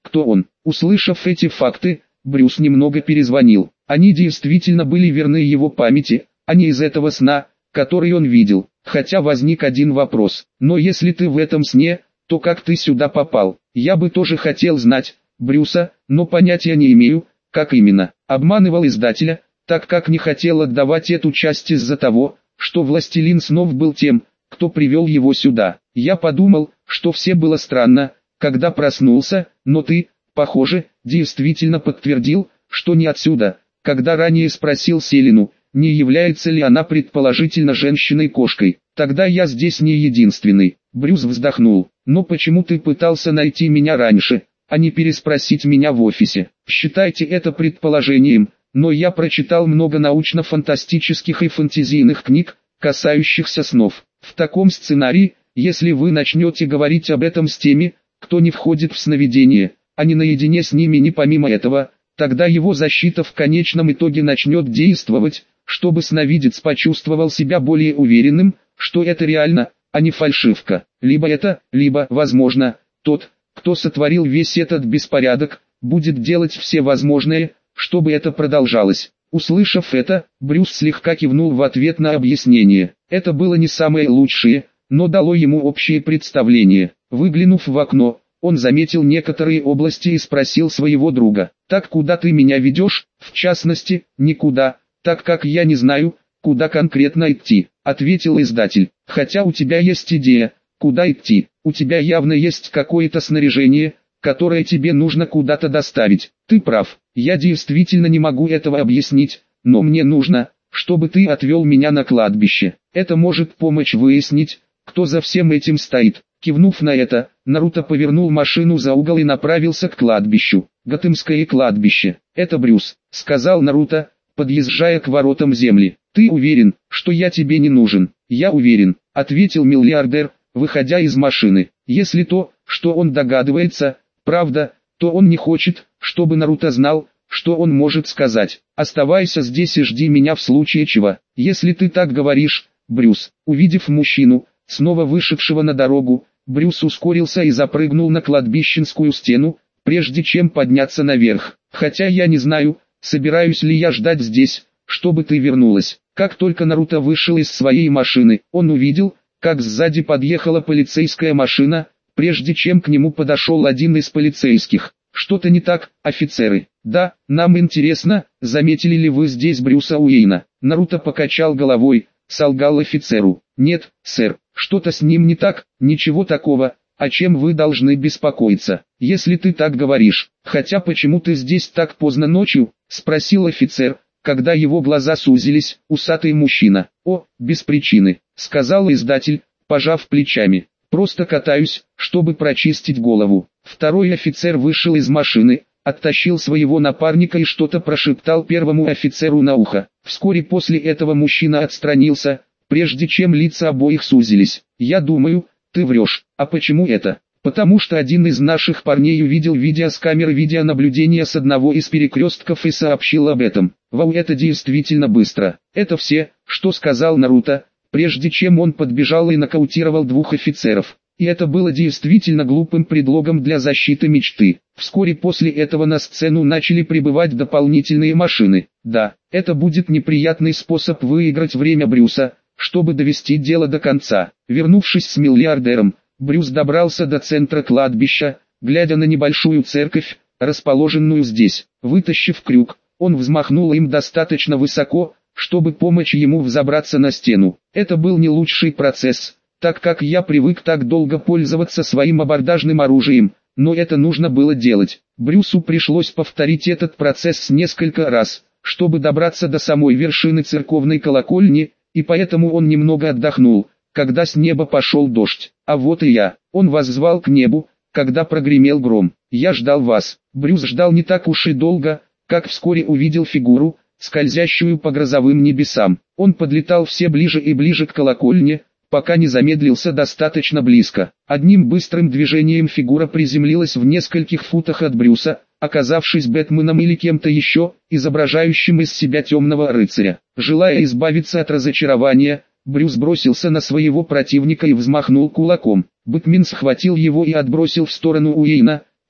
кто он. Услышав эти факты, Брюс немного перезвонил. Они действительно были верны его памяти, а не из этого сна, который он видел. Хотя возник один вопрос: но если ты в этом сне, то как ты сюда попал? Я бы тоже хотел знать, Брюса, но понятия не имею, как именно. Обманывал издателя, так как не хотел отдавать эту часть из-за того, что Властелин снов был тем, кто привел его сюда. Я подумал, что все было странно, когда проснулся, но ты, похоже, действительно подтвердил, что не отсюда, когда ранее спросил Селину, не является ли она предположительно женщиной-кошкой. Тогда я здесь не единственный. Брюс вздохнул. Но почему ты пытался найти меня раньше, а не переспросить меня в офисе? Считайте это предположением, но я прочитал много научно-фантастических и фэнтезийных книг, касающихся снов. В таком сценарии, если вы начнете говорить об этом с теми, кто не входит в сновидение, а не наедине с ними, не помимо этого, тогда его защита в конечном итоге начнет действовать, чтобы сновидец почувствовал себя более уверенным, что это реально, а не фальшивка. Либо это, либо, возможно, тот, кто сотворил весь этот беспорядок, будет делать все возможное, чтобы это продолжалось. Услышав это, Брюс слегка кивнул в ответ на объяснение. Это было не самое лучшее, но дало ему общее представление. Выглянув в окно, он заметил некоторые области и спросил своего друга: «Так куда ты меня ведешь?» «В частности, никуда, так как я не знаю, куда конкретно идти», — ответил издатель. «Хотя у тебя есть идея, куда идти. У тебя явно есть какое-то снаряжение, которое тебе нужно куда-то доставить. Ты прав, я действительно не могу этого объяснить, но мне нужно, чтобы ты отвел меня на кладбище. Это может помочь выяснить, кто за всем этим стоит». Кивнув на это, Наруто повернул машину за угол и направился к кладбищу. «Готэмское кладбище. Это Брюс», — сказал Наруто, подъезжая к воротам земли. «Ты уверен, что я тебе не нужен?» «Я уверен», — ответил миллиардер, выходя из машины. Если то, что он догадывается, правда, то он не хочет, чтобы Наруто знал, что он может сказать. «Оставайся здесь и жди меня в случае чего». «Если ты так говоришь, Брюс». Увидев мужчину, снова вышедшего на дорогу, Брюс ускорился и запрыгнул на кладбищенскую стену, прежде чем подняться наверх. «Хотя я не знаю, собираюсь ли я ждать здесь, чтобы ты вернулась». Как только Наруто вышел из своей машины, он увидел, как сзади подъехала полицейская машина, прежде чем к нему подошел один из полицейских. «Что-то не так, офицеры?» «Да, нам интересно, заметили ли вы здесь Брюса Уэйна?» Наруто покачал головой, солгал офицеру. «Нет, сэр, что-то с ним не так, ничего такого, о чем вы должны беспокоиться, если ты так говоришь. Хотя почему ты здесь так поздно ночью?» — спросил офицер, когда его глаза сузились. «Усатый мужчина». «О, без причины», — сказал издатель, пожав плечами. «Просто катаюсь, чтобы прочистить голову». Второй офицер вышел из машины, оттащил своего напарника и что-то прошептал первому офицеру на ухо. Вскоре после этого мужчина отстранился, прежде чем лица обоих сузились. «Я думаю, ты врешь». «А почему это?» «Потому что один из наших парней увидел видео с камеры видеонаблюдения с одного из перекрестков и сообщил об этом». «Вау, это действительно быстро». Это все, что сказал Наруто, прежде чем он подбежал и нокаутировал двух офицеров. И это было действительно глупым предлогом для защиты мечты. Вскоре после этого на сцену начали прибывать дополнительные машины. Да, это будет неприятный способ выиграть время Брюса, чтобы довести дело до конца. Вернувшись с миллиардером, Брюс добрался до центра кладбища, глядя на небольшую церковь, расположенную здесь. Вытащив крюк, он взмахнул им достаточно высоко, чтобы помочь ему взобраться на стену. Это был не лучший процесс, так как я привык так долго пользоваться своим абордажным оружием, но это нужно было делать. Брюсу пришлось повторить этот процесс несколько раз, чтобы добраться до самой вершины церковной колокольни, и поэтому он немного отдохнул, когда с неба пошел дождь. А вот и я. Он воззвал к небу, когда прогремел гром. «Я ждал вас». Брюс ждал не так уж и долго, как вскоре увидел фигуру, скользящую по грозовым небесам. Он подлетал все ближе и ближе к колокольне, пока не замедлился достаточно близко. Одним быстрым движением фигура приземлилась в нескольких футах от Брюса, оказавшись Бэтменом или кем-то еще, изображающим из себя темного рыцаря. Желая избавиться от разочарования, Брюс бросился на своего противника и взмахнул кулаком. Бэтмен схватил его и отбросил в сторону Уэйна,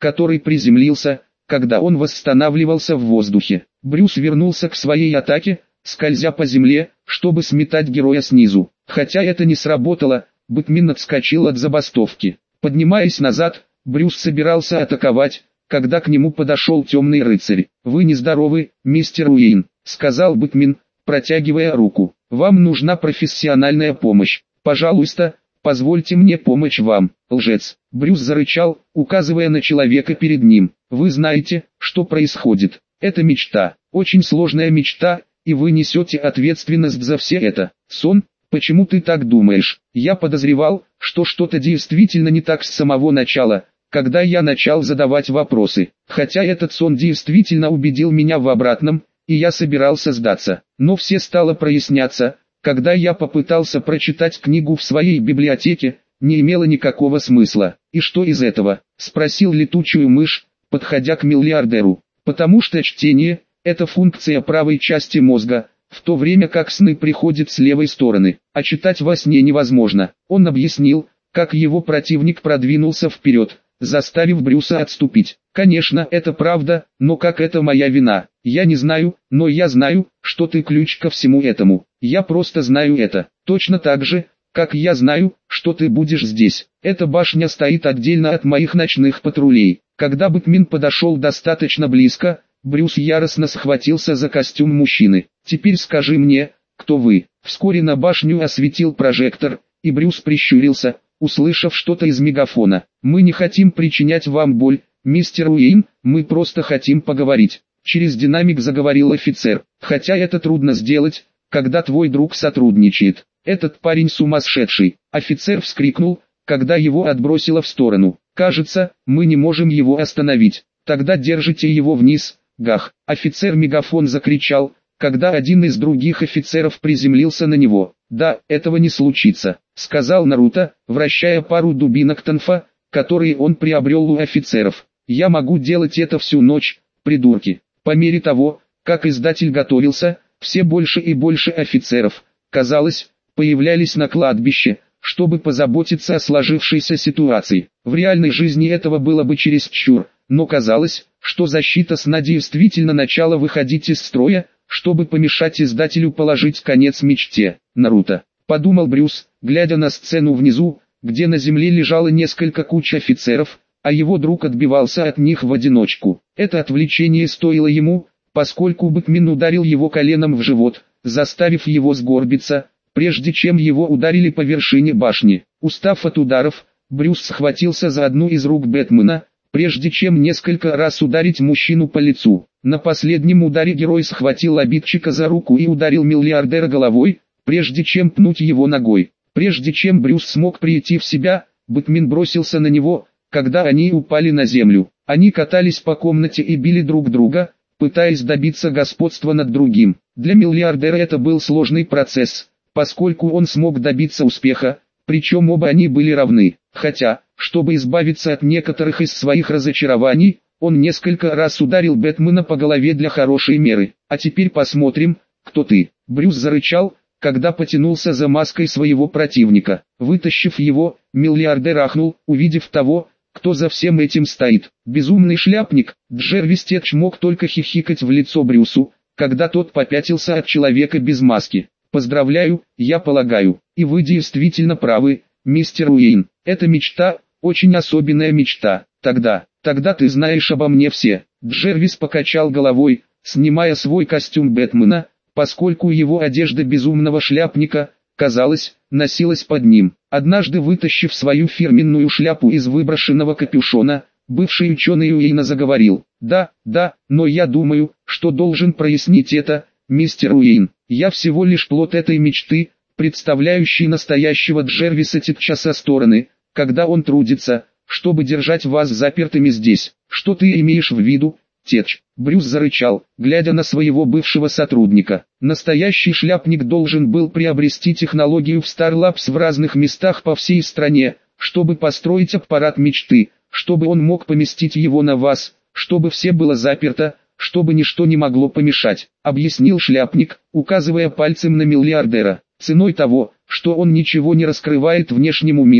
который приземлился, когда он восстанавливался в воздухе. Брюс вернулся к своей атаке, скользя по земле, чтобы сметать героя снизу. Хотя это не сработало, Бэтмен отскочил от забастовки. Поднимаясь назад, Брюс собирался атаковать, когда к нему подошел темный рыцарь. «Вы нездоровы, мистер Уэйн», — сказал Бэтмен, протягивая руку. «Вам нужна профессиональная помощь. Пожалуйста, позвольте мне помочь вам, лжец». Брюс зарычал, указывая на человека перед ним. «Вы знаете, что происходит. Это мечта, очень сложная мечта, и вы несете ответственность за все это. Сон? Почему ты так думаешь? Я подозревал, что что-то действительно не так с самого начала, когда я начал задавать вопросы. Хотя этот сон действительно убедил меня в обратном, и я собирался сдаться. Но все стало проясняться, когда я попытался прочитать книгу в своей библиотеке, не имело никакого смысла. «И что из этого?» – спросил летучую мышь, подходя к миллиардеру. «Потому что чтение – это функция правой части мозга, в то время как сны приходят с левой стороны, а читать во сне невозможно». Он объяснил, как его противник продвинулся вперед, заставив Брюса отступить. «Конечно, это правда, но как это моя вина? Я не знаю, но я знаю, что ты ключ ко всему этому. Я просто знаю это. Точно так же, как я знаю, что ты будешь здесь. Эта башня стоит отдельно от моих ночных патрулей». Когда Бэтмен подошел достаточно близко, Брюс яростно схватился за костюм мужчины. «Теперь скажи мне, кто вы?» Вскоре на башню осветил прожектор, и Брюс прищурился, услышав что-то из мегафона. «Мы не хотим причинять вам боль, мистер Уэйн, мы просто хотим поговорить». Через динамик заговорил офицер. «Хотя это трудно сделать, когда твой друг сотрудничает. Этот парень сумасшедший». Офицер вскрикнул, когда его отбросило в сторону. «Кажется, мы не можем его остановить. Тогда держите его вниз, гах». Офицер-мегафон закричал, когда один из других офицеров приземлился на него. «Да, этого не случится», — сказал Наруто, вращая пару дубинок Тонфа, которые он приобрел у офицеров. «Я могу делать это всю ночь, придурки». По мере того, как издатель готовился, все больше и больше офицеров, казалось, появлялись на кладбище, чтобы позаботиться о сложившейся ситуации. В реальной жизни этого было бы чересчур, но казалось, что защита сна действительно начала выходить из строя, чтобы помешать издателю положить конец мечте. «Наруто», — подумал Брюс, глядя на сцену внизу, где на земле лежало несколько куч офицеров, а его друг отбивался от них в одиночку. Это отвлечение стоило ему, поскольку Бэтмен ударил его коленом в живот, заставив его сгорбиться, прежде чем его ударили по вершине башни. Устав от ударов, Брюс схватился за одну из рук Бэтмена, прежде чем несколько раз ударить мужчину по лицу. На последнем ударе герой схватил обидчика за руку и ударил миллиардера головой, прежде чем пнуть его ногой. Прежде чем Брюс смог прийти в себя, Бэтмен бросился на него, когда они упали на землю. Они катались по комнате и били друг друга, пытаясь добиться господства над другим. Для миллиардера это был сложный процесс, поскольку он смог добиться успеха, причем оба они были равны. Хотя, чтобы избавиться от некоторых из своих разочарований, он несколько раз ударил Бэтмена по голове для хорошей меры. «А теперь посмотрим, кто ты». Брюс зарычал, когда потянулся за маской своего противника. Вытащив его, миллиардер ахнул, увидев того, кто за всем этим стоит. Безумный шляпник. Джервис Тетч мог только хихикать в лицо Брюсу, когда тот попятился от человека без маски. «Поздравляю, я полагаю, и вы действительно правы, мистер Уэйн. Это мечта, очень особенная мечта. Тогда, тогда ты знаешь обо мне все». Джервис покачал головой, снимая свой костюм Бэтмена, поскольку его одежда безумного шляпника, казалось, носилась под ним. Однажды вытащив свою фирменную шляпу из выброшенного капюшона, бывший ученый Уэйна заговорил. «Да, да, но я думаю, что должен прояснить это, мистер Уэйн. Я всего лишь плод этой мечты, представляющий настоящего Джервиса Тетча со стороны, когда он трудится, чтобы держать вас запертыми здесь. Что ты имеешь в виду, Тетч?» Брюс зарычал, глядя на своего бывшего сотрудника. Настоящий шляпник должен был приобрести технологию в Star Labs в разных местах по всей стране, чтобы построить аппарат мечты, чтобы он мог поместить его на вас, чтобы все было заперто, чтобы ничто не могло помешать, объяснил шляпник, указывая пальцем на миллиардера. Ценой того, что он ничего не раскрывает внешнему миру,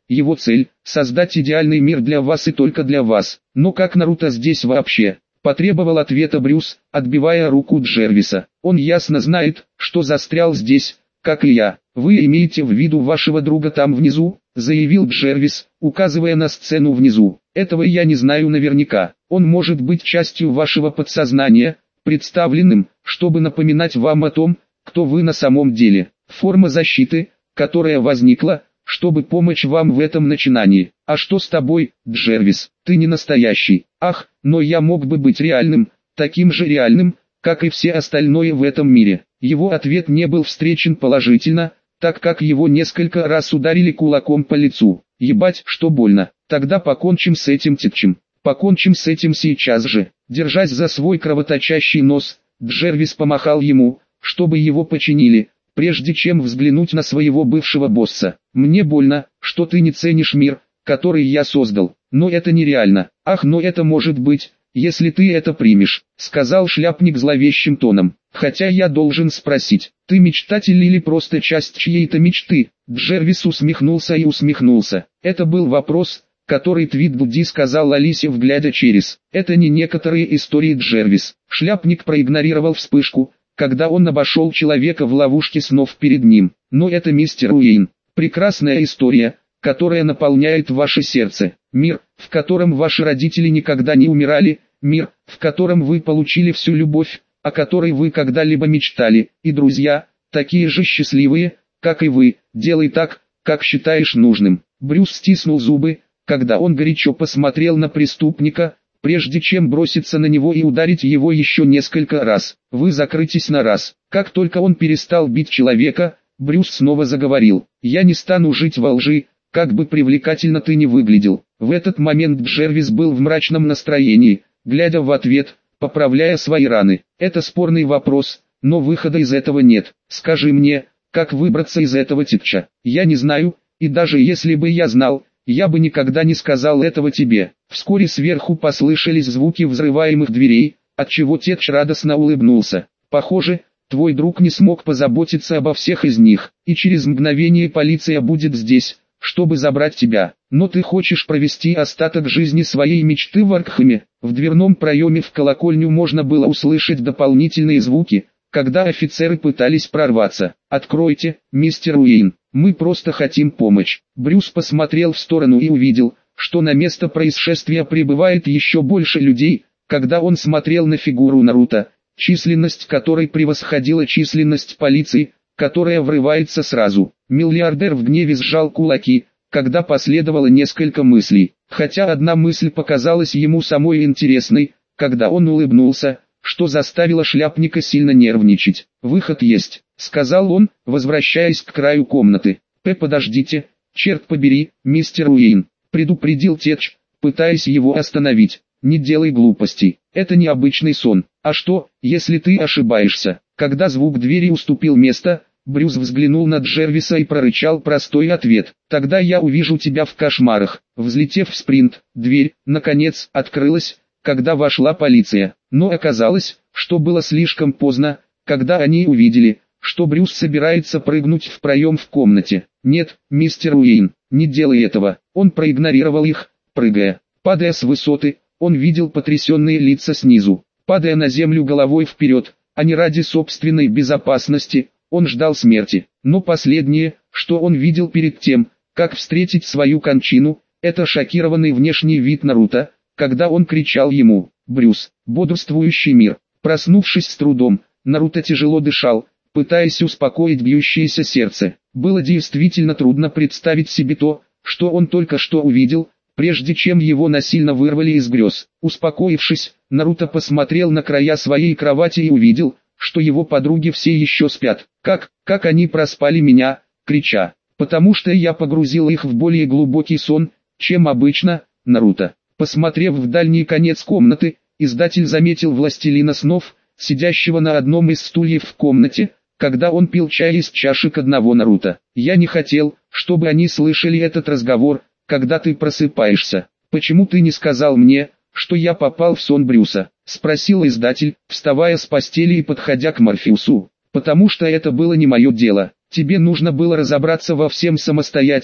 Его цель – создать идеальный мир для вас и только для вас. Но как Наруто здесь вообще? Потребовал ответа Брюс, отбивая руку Джервиса. Он ясно знает, что застрял здесь, как и я. Вы имеете в виду вашего друга там внизу? Заявил Джервис, указывая на сцену внизу. Этого я не знаю наверняка. Он может быть частью вашего подсознания, представленным, чтобы напоминать вам о том, кто вы на самом деле. Форма защиты, которая возникла, чтобы помочь вам в этом начинании. А что с тобой, Джервис? Ты не настоящий. Ах, но я мог бы быть реальным, таким же реальным, как и все остальное в этом мире. Его ответ не был встречен положительно, так как его несколько раз ударили кулаком по лицу. Ебать, что больно. Тогда покончим с этим типчем. Покончим с этим сейчас же. Держась за свой кровоточащий нос, Джервис помахал ему, чтобы его починили, прежде чем взглянуть на своего бывшего босса. Мне больно, что ты не ценишь мир, который я создал. Но это нереально. Ах, но это может быть, если ты это примешь, сказал шляпник зловещим тоном. Хотя я должен спросить, ты мечтатель или просто часть чьей-то мечты? Джервис усмехнулся и усмехнулся. Это был вопрос, который Твидбудди сказал Алисе, вглядя через. Это не некоторые истории, Джервис. Шляпник проигнорировал вспышку, когда он обошел человека в ловушке снов перед ним. Но это мистер Уэйн. Прекрасная история, которая наполняет ваше сердце. Мир, в котором ваши родители никогда не умирали. Мир, в котором вы получили всю любовь, о которой вы когда-либо мечтали. И друзья, такие же счастливые, как и вы. Делай так, как считаешь нужным. Брюс стиснул зубы, когда он горячо посмотрел на преступника, прежде чем броситься на него и ударить его еще несколько раз. Вы закрытесь на раз. Как только он перестал бить человека, Брюс снова заговорил. Я не стану жить во лжи, как бы привлекательно ты ни выглядел. В этот момент Джервис был в мрачном настроении, глядя в ответ, поправляя свои раны. Это спорный вопрос, но выхода из этого нет. Скажи мне, как выбраться из этого типча? Я не знаю, и даже если бы я знал, я бы никогда не сказал этого тебе. Вскоре сверху послышались звуки взрываемых дверей, отчего Тетч радостно улыбнулся. Похоже, твой друг не смог позаботиться обо всех из них, и через мгновение полиция будет здесь, чтобы забрать тебя. Но ты хочешь провести остаток жизни своей мечты в Аркхеме? В дверном проеме в колокольню можно было услышать дополнительные звуки, когда офицеры пытались прорваться. «Откройте, мистер Уэйн, мы просто хотим помочь». Брюс посмотрел в сторону и увидел, что на место происшествия прибывает еще больше людей, когда он смотрел на фигуру Наруто, численность которой превосходила численность полиции, которая врывается сразу. Миллиардер в гневе сжал кулаки, когда последовало несколько мыслей. Хотя одна мысль показалась ему самой интересной, когда он улыбнулся, что заставило шляпника сильно нервничать. «Выход есть», — сказал он, возвращаясь к краю комнаты. «П, подождите, черт побери, мистер Уэйн», — предупредил Тетч, пытаясь его остановить. «Не делай глупостей, это не обычный сон. А что, если ты ошибаешься?» Когда звук двери уступил место, Брюс взглянул на Джервиса и прорычал простой ответ. «Тогда я увижу тебя в кошмарах». Взлетев в спринт, дверь, наконец, открылась, когда вошла полиция. Но оказалось, что было слишком поздно, когда они увидели, что Брюс собирается прыгнуть в проем в комнате. «Нет, мистер Уэйн, не делай этого». Он проигнорировал их, прыгая. Падая с высоты, он видел потрясенные лица снизу. Падая на землю головой вперед, а не ради собственной безопасности, он ждал смерти. Но последнее, что он видел перед тем, как встретить свою кончину, это шокированный внешний вид Наруто, когда он кричал ему: «Брюс, бодрствующий мир». Проснувшись с трудом, Наруто тяжело дышал, пытаясь успокоить бьющееся сердце. Было действительно трудно представить себе то, что он только что увидел, прежде чем его насильно вырвали из грез. Успокоившись, Наруто посмотрел на края своей кровати и увидел, что его подруги все еще спят. «Как, как они проспали меня?» — крича. «Потому что я погрузил их в более глубокий сон, чем обычно, Наруто». Посмотрев в дальний конец комнаты, издатель заметил властелина снов, сидящего на одном из стульев в комнате, когда он пил чай из чашек одного Наруто. «Я не хотел, чтобы они слышали этот разговор, когда ты просыпаешься. Почему ты не сказал мне, что я попал в сон Брюса?» — спросил издатель, вставая с постели и подходя к Морфеусу. «Потому что это было не мое дело. Тебе нужно было разобраться во всем самостоятельно,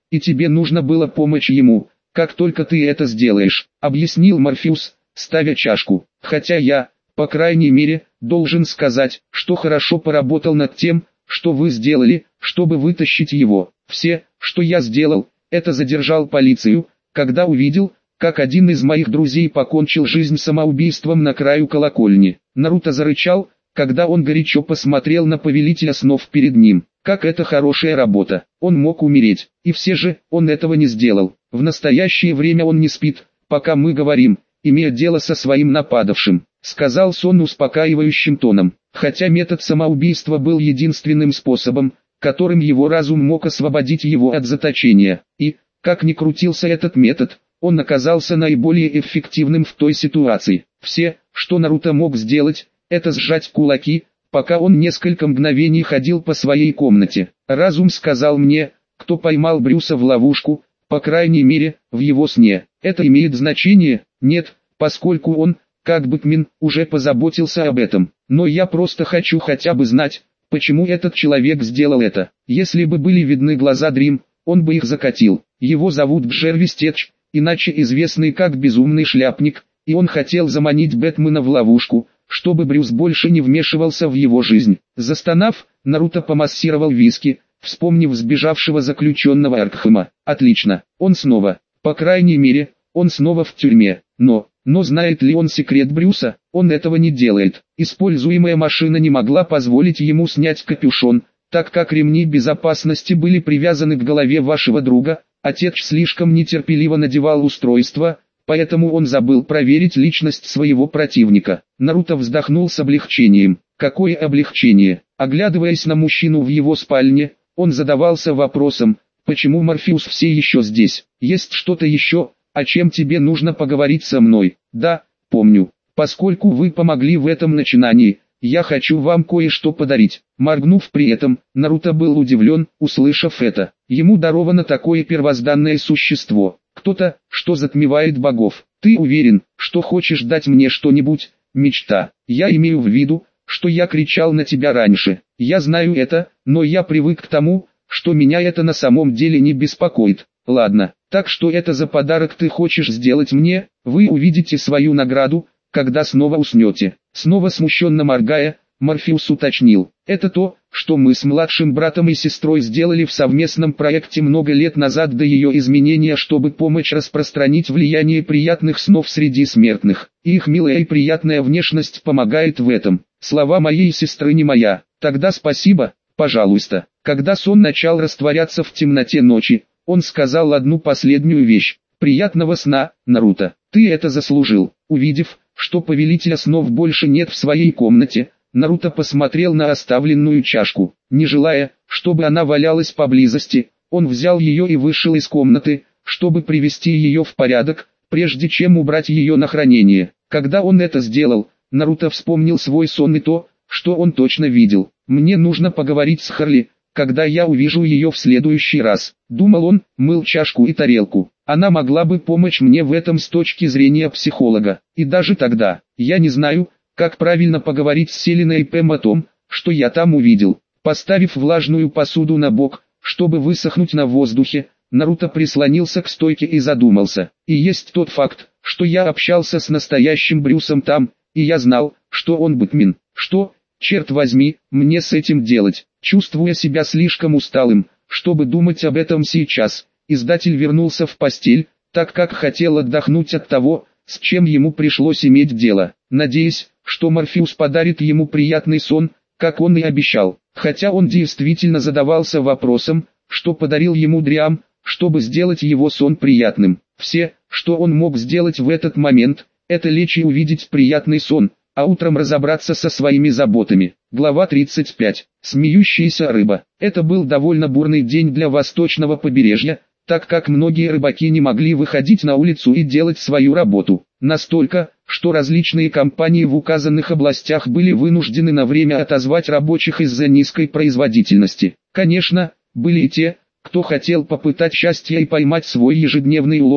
и тебе нужно было помочь ему, как только ты это сделаешь», — объяснил Морфеус, ставя чашку. «Хотя я, по крайней мере, должен сказать, что хорошо поработал над тем, что вы сделали, чтобы вытащить его. Все, что я сделал, это задержал полицию, когда увидел, как один из моих друзей покончил жизнь самоубийством на краю колокольни». Наруто зарычал, когда он горячо посмотрел на повелителя снов перед ним. Как это хорошая работа. Он мог умереть, и все же, он этого не сделал. В настоящее время он не спит, пока мы говорим, имея дело со своим нападавшим, сказал Сон успокаивающим тоном. Хотя метод самоубийства был единственным способом, которым его разум мог освободить его от заточения. И, как ни крутился этот метод, он оказался наиболее эффективным в той ситуации. Все, что Наруто мог сделать, это сжать кулаки, пока он несколько мгновений ходил по своей комнате. Разум сказал мне, кто поймал Брюса в ловушку, по крайней мере, в его сне. Это имеет значение? Нет, поскольку он, как Бэтмен, уже позаботился об этом. Но я просто хочу хотя бы знать, почему этот человек сделал это. Если бы были видны глаза Дрим, он бы их закатил. Его зовут Джервис Тедж, иначе известный как Безумный Шляпник, и он хотел заманить Бэтмена в ловушку, чтобы Брюс больше не вмешивался в его жизнь. Застонав, Наруто помассировал виски, вспомнив сбежавшего заключенного Аркхема. Отлично, он снова, по крайней мере, он снова в тюрьме. Но, но знает ли он секрет Брюса? Он этого не делает. Используемая машина не могла позволить ему снять капюшон, так как ремни безопасности были привязаны к голове вашего друга. Отец слишком нетерпеливо надевал устройство, поэтому он забыл проверить личность своего противника. Наруто вздохнул с облегчением. Какое облегчение? Оглядываясь на мужчину в его спальне, он задавался вопросом, почему Морфеус все еще здесь? Есть что-то еще, о чем тебе нужно поговорить со мной? Да, помню. Поскольку вы помогли в этом начинании, я хочу вам кое-что подарить. Моргнув при этом, Наруто был удивлен, услышав это. Ему даровано такое первозданное существо. Кто-то, что затмевает богов. Ты уверен, что хочешь дать мне что-нибудь? Мечта. Я имею в виду, что я кричал на тебя раньше. Я знаю это, но я привык к тому, что меня это на самом деле не беспокоит. Ладно, так что это за подарок ты хочешь сделать мне? Вы увидите свою награду, когда снова уснете. Снова смущенно моргая, Морфеус уточнил. Это то, что мы с младшим братом и сестрой сделали в совместном проекте много лет назад до ее изменения, чтобы помочь распространить влияние приятных снов среди смертных. И их милая и приятная внешность помогает в этом. Слова моей сестры не моя. Тогда спасибо, пожалуйста. Когда сон начал растворяться в темноте ночи, он сказал одну последнюю вещь. Приятного сна, Наруто. Ты это заслужил. Увидев, что повелителя снов больше нет в своей комнате, Наруто посмотрел на оставленную чашку. Не желая, чтобы она валялась поблизости, он взял ее и вышел из комнаты, чтобы привести ее в порядок, прежде чем убрать ее на хранение. Когда он это сделал, Наруто вспомнил свой сон и то, что он точно видел. «Мне нужно поговорить с Харли, когда я увижу ее в следующий раз», — думал он, мыл чашку и тарелку. «Она могла бы помочь мне в этом с точки зрения психолога. И даже тогда, я не знаю, как правильно поговорить с Селиной и Пэм о том, что я там увидел». Поставив влажную посуду на бок, чтобы высохнуть на воздухе, Наруто прислонился к стойке и задумался. И есть тот факт, что я общался с настоящим Брюсом там, и я знал, что он Бэтмен. Что, черт возьми, мне с этим делать? Чувствуя себя слишком усталым, чтобы думать об этом сейчас, издатель вернулся в постель, так как хотел отдохнуть от того, с чем ему пришлось иметь дело, надеясь, что Морфеус подарит ему приятный сон, как он и обещал. Хотя он действительно задавался вопросом, что подарил ему Дриам, чтобы сделать его сон приятным. Все, что он мог сделать в этот момент, это лечь и увидеть приятный сон, а утром разобраться со своими заботами. Глава тридцать пять. Смеющаяся рыба. Это был довольно бурный день для восточного побережья, так как многие рыбаки не могли выходить на улицу и делать свою работу. Настолько, что различные компании в указанных областях были вынуждены на время отозвать рабочих из-за низкой производительности. Конечно, были и те, кто хотел попытать счастье и поймать свой ежедневный улов,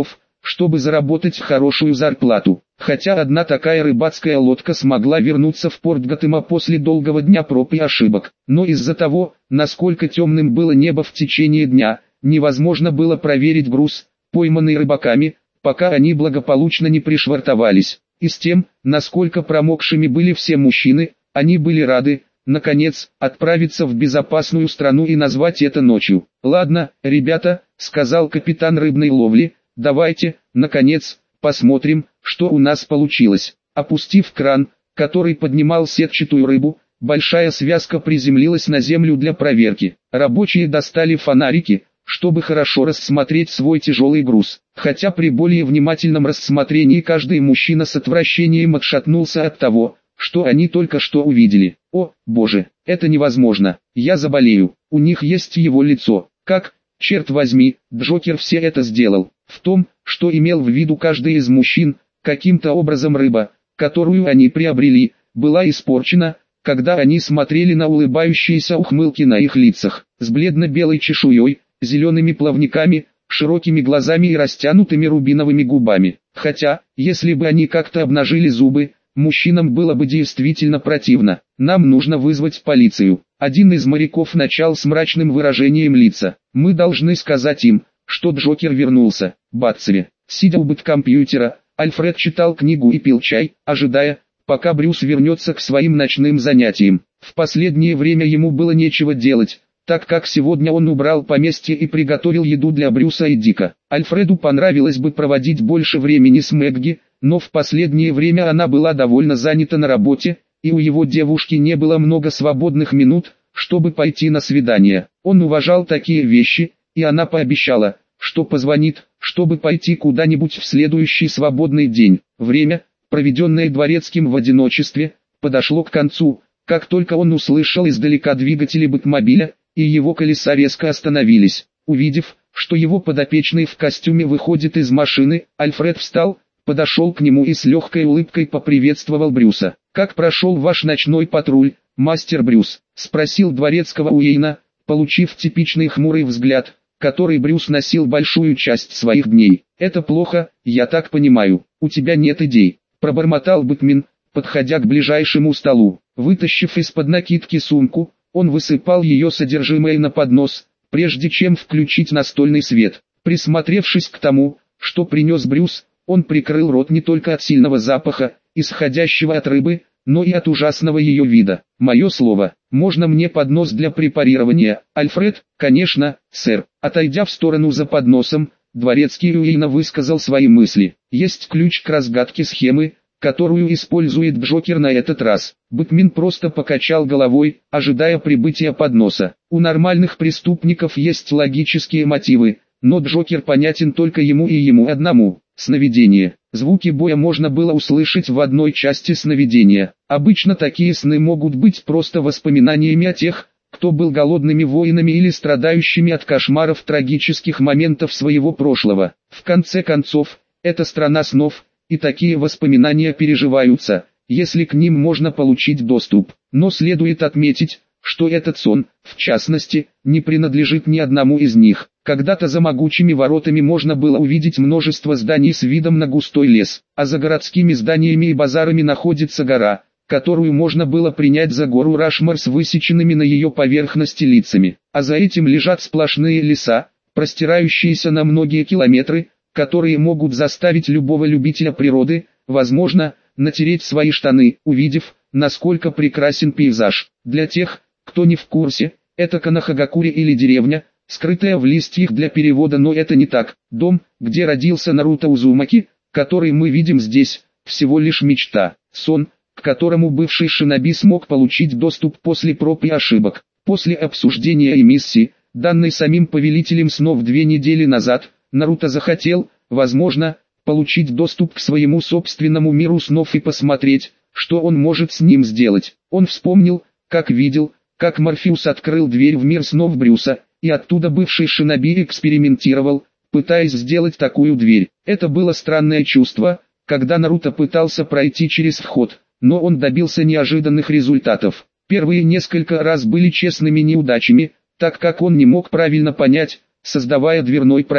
чтобы заработать хорошую зарплату. Хотя одна такая рыбацкая лодка смогла вернуться в порт Готэма после долгого дня проб и ошибок. Но из-за того, насколько темным было небо в течение дня, невозможно было проверить груз, пойманный рыбаками, пока они благополучно не пришвартовались. И с тем, насколько промокшими были все мужчины, они были рады, наконец, отправиться в безопасную страну и назвать это ночью. «Ладно, ребята», — сказал капитан рыбной ловли, — «давайте, наконец, посмотрим, что у нас получилось». Опустив кран, который поднимал сетчатую рыбу, большая связка приземлилась на землю для проверки. Рабочие достали фонарики, чтобы хорошо рассмотреть свой тяжелый груз. Хотя при более внимательном рассмотрении каждый мужчина с отвращением отшатнулся от того, что они только что увидели. «О, боже, это невозможно, я заболею, у них есть его лицо. Как, черт возьми, Джокер все это сделал?» В том, что имел в виду каждый из мужчин, каким-то образом рыба, которую они приобрели, была испорчена, когда они смотрели на улыбающиеся ухмылки на их лицах, с бледно-белой чешуей, зелеными плавниками, широкими глазами и растянутыми рубиновыми губами. Хотя, если бы они как-то обнажили зубы, мужчинам было бы действительно противно. «Нам нужно вызвать полицию». Один из моряков начал с мрачным выражением лица. «Мы должны сказать им, что Джокер вернулся». Батцеве, сидя у бэткомпьютера, Альфред читал книгу и пил чай, ожидая, пока Брюс вернется к своим ночным занятиям. В последнее время ему было нечего делать, так как сегодня он убрал поместье и приготовил еду для Брюса и Дика. Альфреду понравилось бы проводить больше времени с Мэгги, но в последнее время она была довольно занята на работе, и у его девушки не было много свободных минут, чтобы пойти на свидание. Он уважал такие вещи, и она пообещала, что позвонит, чтобы пойти куда-нибудь в следующий свободный день. Время, проведенное дворецким в одиночестве, подошло к концу, как только он услышал издалека двигатели бэтмобиля, и его колеса резко остановились. Увидев, что его подопечный в костюме выходит из машины, Альфред встал, подошел к нему и с легкой улыбкой поприветствовал Брюса. «Как прошел ваш ночной патруль, мастер Брюс?» — спросил дворецкого Уэйна, получив типичный хмурый взгляд, который Брюс носил большую часть своих дней. «Это плохо, я так понимаю, у тебя нет идей», — пробормотал Бэтмен, подходя к ближайшему столу. Вытащив из-под накидки сумку, он высыпал ее содержимое на поднос, прежде чем включить настольный свет. Присмотревшись к тому, что принес Брюс, он прикрыл рот не только от сильного запаха, исходящего от рыбы, но и от ужасного ее вида. «Мое слово, можно мне поднос для препарирования, Альфред?» «Конечно, сэр». Отойдя в сторону за подносом, дворецкий Уэйна высказал свои мысли. «Есть ключ к разгадке схемы, которую использует Джокер на этот раз». Бэтмен просто покачал головой, ожидая прибытия подноса. У нормальных преступников есть логические мотивы, но Джокер понятен только ему и ему одному. Сновидение. Звуки боя можно было услышать в одной части сновидения. Обычно такие сны могут быть просто воспоминаниями о тех, кто был голодными воинами или страдающими от кошмаров трагических моментов своего прошлого. В конце концов, это страна снов, и такие воспоминания переживаются, если к ним можно получить доступ. Но следует отметить, что этот сон, в частности, не принадлежит ни одному из них. Когда-то за могучими воротами можно было увидеть множество зданий с видом на густой лес, а за городскими зданиями и базарами находится гора, которую можно было принять за гору Рашмор с высеченными на ее поверхности лицами. А за этим лежат сплошные леса, простирающиеся на многие километры, которые могут заставить любого любителя природы, возможно, натереть свои штаны, увидев, насколько прекрасен пейзаж. Для тех, кто не в курсе, это Канахагакури или деревня, скрытая в листьях для перевода, но это не так. Дом, где родился Наруто Узумаки, который мы видим здесь, всего лишь мечта, сон, к которому бывший шиноби смог получить доступ после проб и ошибок. После обсуждения эмиссии, данной самим повелителем снов две недели назад, Наруто захотел, возможно, получить доступ к своему собственному миру снов и посмотреть, что он может с ним сделать. Он вспомнил, как видел, как Морфеус открыл дверь в мир снов Брюса, и оттуда бывший шиноби экспериментировал, пытаясь сделать такую дверь. Это было странное чувство, когда Наруто пытался пройти через вход, но он добился неожиданных результатов. Первые несколько раз были честными неудачами, так как он не мог правильно понять, создавая дверной проем.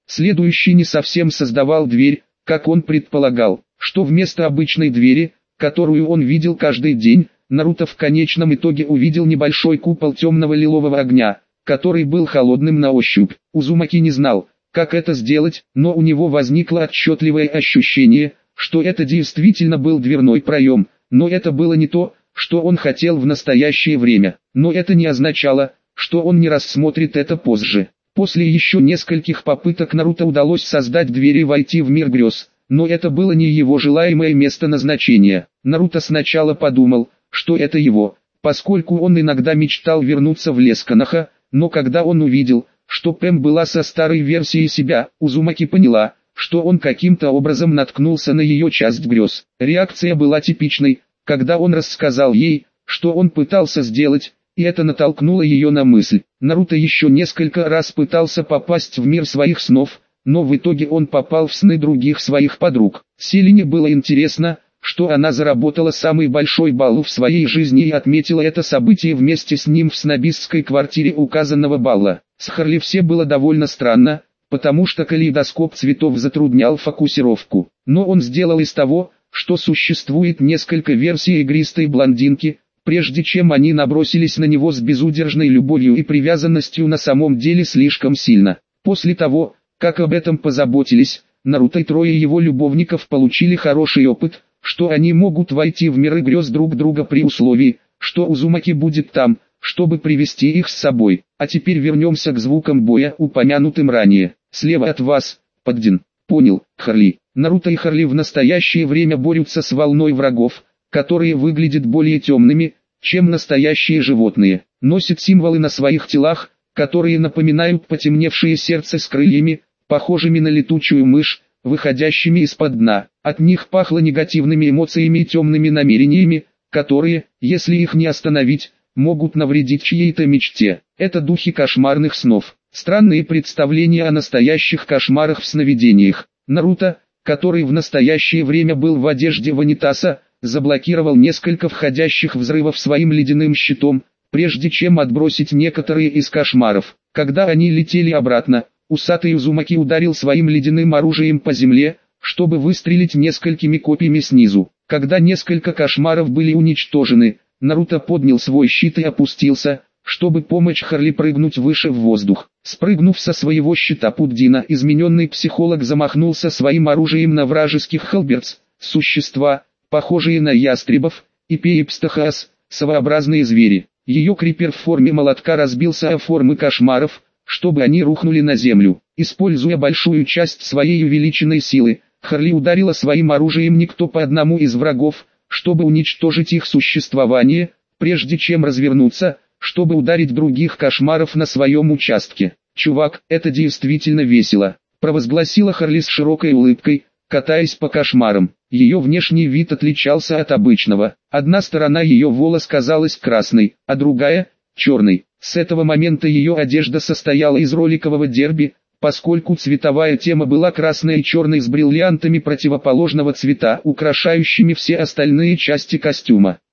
Следующий не совсем создавал дверь, как он предполагал, что вместо обычной двери, которую он видел каждый день, Наруто в конечном итоге увидел небольшой купол темного лилового огня, который был холодным на ощупь. Узумаки не знал, как это сделать, но у него возникло отчетливое ощущение, что это действительно был дверной проем, но это было не то, что он хотел в настоящее время. Но это не означало, что он не рассмотрит это позже. После еще нескольких попыток Наруто удалось создать дверь и войти в мир грез, но это было не его желаемое место назначения. Наруто сначала подумал, что это его, поскольку он иногда мечтал вернуться в лес Коноха, но когда он увидел, что Пэм была со старой версией себя, Узумаки поняла, что он каким-то образом наткнулся на ее часть грез. Реакция была типичной, когда он рассказал ей, что он пытался сделать, и это натолкнуло ее на мысль. Наруто еще несколько раз пытался попасть в мир своих снов, но в итоге он попал в сны других своих подруг. Селине было интересно, что она заработала самый большой балл в своей жизни и отметила это событие вместе с ним в снобистской квартире указанного балла. С Харли все было довольно странно, потому что калейдоскоп цветов затруднял фокусировку. Но он сделал из того, что существует несколько версий игристой блондинки, прежде чем они набросились на него с безудержной любовью и привязанностью на самом деле слишком сильно. После того, как об этом позаботились, Наруто и трое его любовников получили хороший опыт, что они могут войти в миры грез друг друга при условии, что Узумаки будет там, чтобы привести их с собой. А теперь вернемся к звукам боя, упомянутым ранее. Слева от вас, Поддин. Понял, Харли. Наруто и Харли в настоящее время борются с волной врагов, которые выглядят более темными, чем настоящие животные. Носят символы на своих телах, которые напоминают потемневшее сердце с крыльями, похожими на летучую мышь, выходящими из-под дна. От них пахло негативными эмоциями и темными намерениями, которые, если их не остановить, могут навредить чьей-то мечте. Это духи кошмарных снов. Странные представления о настоящих кошмарах в сновидениях. Наруто, который в настоящее время был в одежде ванитаса, заблокировал несколько входящих взрывов своим ледяным щитом, прежде чем отбросить некоторые из кошмаров. Когда они летели обратно, усатый Узумаки ударил своим ледяным оружием по земле, чтобы выстрелить несколькими копьями снизу. Когда несколько кошмаров были уничтожены, Наруто поднял свой щит и опустился, чтобы помочь Харли прыгнуть выше в воздух. Спрыгнув со своего щита Пуддина, измененный психолог замахнулся своим оружием на вражеских халбердс, существа, похожие на ястребов, и пейпстахаас, совообразные звери. Ее крипер в форме молотка разбился о формы кошмаров, чтобы они рухнули на землю. Используя большую часть своей увеличенной силы, Харли ударила своим оружием никто по одному из врагов, чтобы уничтожить их существование, прежде чем развернуться, чтобы ударить других кошмаров на своем участке. «Чувак, это действительно весело», — провозгласила Харли с широкой улыбкой, катаясь по кошмарам. Ее внешний вид отличался от обычного. Одна сторона ее волос казалась красной, а другая — черной. С этого момента ее одежда состояла из роликового дерби, поскольку цветовая тема была красной и черной с бриллиантами противоположного цвета, украшающими все остальные части костюма.